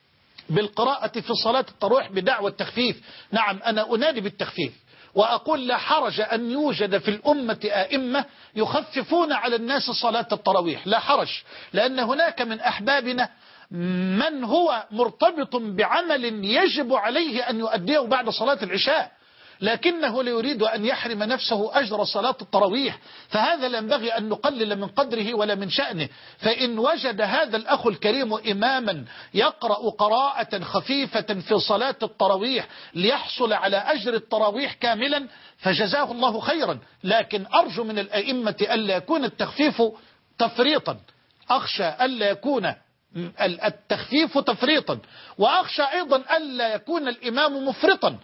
بالقراءة في صلاة التراويح بدعوى التخفيف. نعم أنا أنادي بالتخفيف وأقول لا حرج أن يوجد في الأمة أئمة يخففون على الناس صلاة التراويح، لا حرج، لأن هناك من أحبابنا من هو مرتبط بعمل يجب عليه أن يؤديه بعد صلاة العشاء، لكنه لا يريد أن يحرم نفسه أجر صلاة التراويح، فهذا لا ينبغي أن نقلل من قدره ولا من شأنه. فإن وجد هذا الأخ الكريم إماما يقرأ قراءة خفيفة في صلاة التراويح ليحصل على أجر التراويح كاملا فجزاه الله خيرا، لكن أرجو من الأئمة ألا يكون التخفيف تفريطا، أخشى ألا يكون التخفيف تفريطا، وأخشى أيضا ألا يكون الإمام مفرطا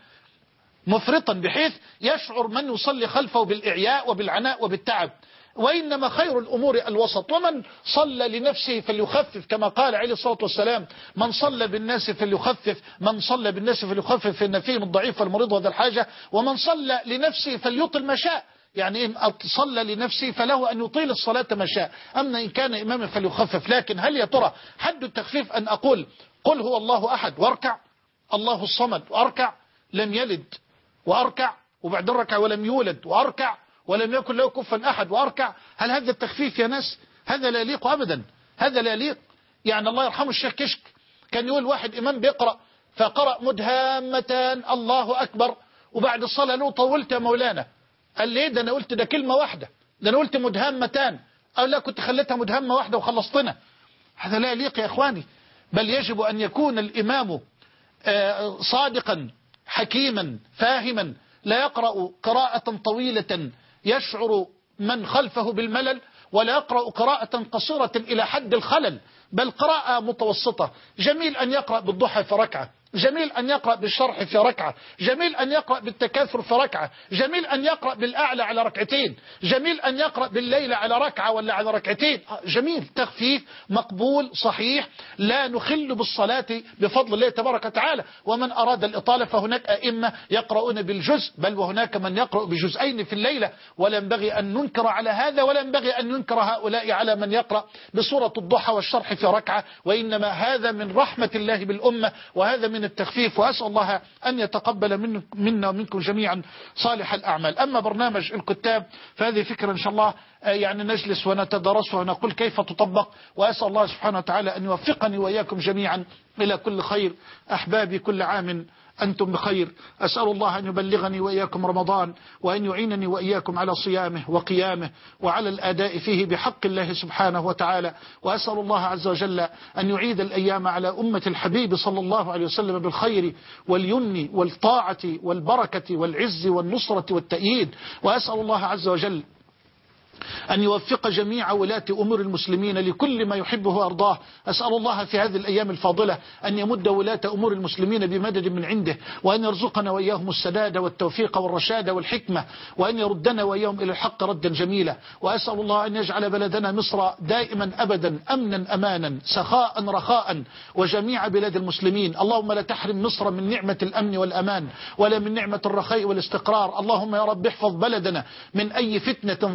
مفرطا بحيث يشعر من يصلي خلفه بالإعياء وبالعناء وبالتعب، وإنما خير الأمور الوسط. ومن صلى لنفسه فليخفف كما قال عليه الصلاة والسلام، من صلى بالناس فليخفف من صلى بالناس فليخفف إن فيهم الضعيف والمريض وذا الحاجة، ومن صلى لنفسه فليطل ما شاء، يعني إن صلى لنفسه فله أن يطيل الصلاة ما شاء، أما إن كان إماما فليخفف. لكن هل يا ترى حد التخفيف أن أقول قل هو الله أحد واركع، الله الصمد واركع، لم يلد واركع، وبعد الركع ولم يولد واركع، ولم يكن له كفوا أحد واركع؟ هل هذا التخفيف يا ناس؟ هذا لا يليق أبدا، هذا لا يليق. يعني الله يرحمه الشيخ كشك كان يقول واحد إمام بيقرأ فقرأ مدهامتان الله أكبر، وبعد الصلاة له طولت يا مولانا، قال لي ده أنا قلت ده كلمة واحدة، ده أنا قلت مدهامتان، أو لا كنت خليتها مدهمة واحدة وخلصتنا. هذا لا يليق يا إخواني، بل يجب أن يكون الإمام صادقا حكيما فاهما، لا يقرأ قراءة طويلة يشعر من خلفه بالملل، ولا يقرأ قراءة قصيرة إلى حد الخلل، بل قراءة متوسطة. جميل أن يقرأ بالضحى في ركعة، جميل أن يقرأ بالشرح في ركعة، جميل أن يقرأ بالتكاثر في ركعة، جميل أن يقرأ بالأعلى على ركعتين، جميل أن يقرأ بالليل على ركعة ولا على ركعتين، جميل، تخفيف مقبول صحيح، لا نخل بالصلاة بفضل الله تبارك وتعالى. ومن أراد الإطالة فهناك أئمة يقرؤون بالجزء، بل وهناك من يقرأ بجزئين في الليلة، ولا ينبغي أن ننكر على هذا، ولا ينبغي أن ينكر هؤلاء على من يقرأ بسورة الضحى والشرح في ركعة، وإنما هذا من رحمة الله بالأمة، وهذا من التخفيف. وأسأل الله أن يتقبل من منا ومنكم جميعا صالح الأعمال. أما برنامج الكتاب فهذه فكرة إن شاء الله يعني نجلس ونتدرسها ونقول كيف تطبق، وأسأل الله سبحانه وتعالى أن يوفقني وإياكم جميعا إلى كل خير. أحبابي كل عام أنتم بخير، أسأل الله أن يبلغني وإياكم رمضان، وأن يعينني وإياكم على صيامه وقيامه وعلى الأداء فيه بحق الله سبحانه وتعالى. وأسأل الله عز وجل أن يعيد الأيام على أمة الحبيب صلى الله عليه وسلم بالخير واليمن والطاعة والبركة والعز والنصرة والتأييد. وأسأل الله عز وجل أن يوفق جميع ولاة أمور المسلمين لكل ما يحبه وأرضاه. أسأل الله في هذه الأيام الفاضلة أن يمد ولاة أمور المسلمين بمدد من عنده، وأن يرزقنا وإياهم السداد والتوفيق والرشاد والحكمة، وأن يردنا وإياهم إلى الحق ردا جميلا. وأسأل الله أن يجعل بلدنا مصر دائما أبدا أمنا أمانا سخاء رخاء، وجميع بلاد المسلمين. اللهم لا تحرم مصر من نعمة الأمن والأمان ولا من نعمة الرخاء والاستقرار. اللهم يا رب احفظ بلدنا من أي فتنة ظاهرة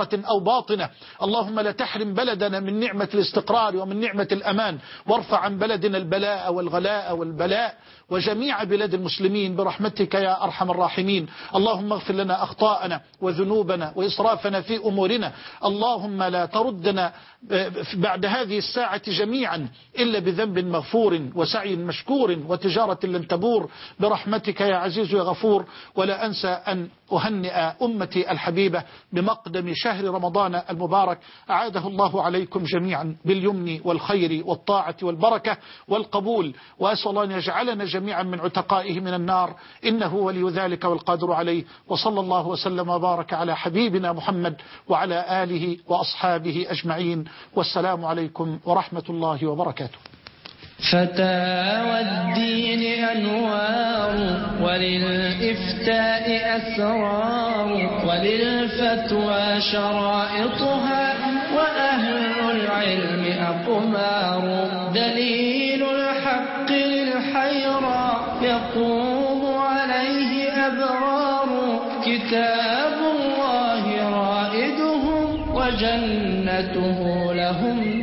ظاهرة أو باطنة. اللهم لا تحرم بلدنا من نعمة الاستقرار ومن نعمة الأمان، وارفع عن بلدنا البلاء والغلاء والبلاء وجميع بلاد المسلمين برحمتك يا أرحم الراحمين. اللهم اغفر لنا أخطاءنا وذنوبنا وإسرافنا في أمورنا. اللهم لا تردنا بعد هذه الساعة جميعا إلا بذنب مغفور وسعي مشكور وتجارة لن تبور برحمتك يا عزيز يا غفور. ولا أنسى أن أهنئ أمتي الحبيبة بمقدم شهر رمضان المبارك، أعاده الله عليكم جميعا باليمن والخير والطاعة والبركة والقبول، وأسأل الله أن يجعلنا جميعا من عتقائه من النار، إنه ولي ذلك والقادر عليه. وصلى الله وسلم وبارك على حبيبنا محمد وعلى آله وأصحابه أجمعين، والسلام عليكم ورحمة الله وبركاته. فتاوى الدين أنوار، وللإفتاء أسرار، وللفتوى شرائطها، وأهل العلم أقمار. دليل الحق للحيرى يقوم عليه أبرار، كتاب الله رائدهم وجنته لهم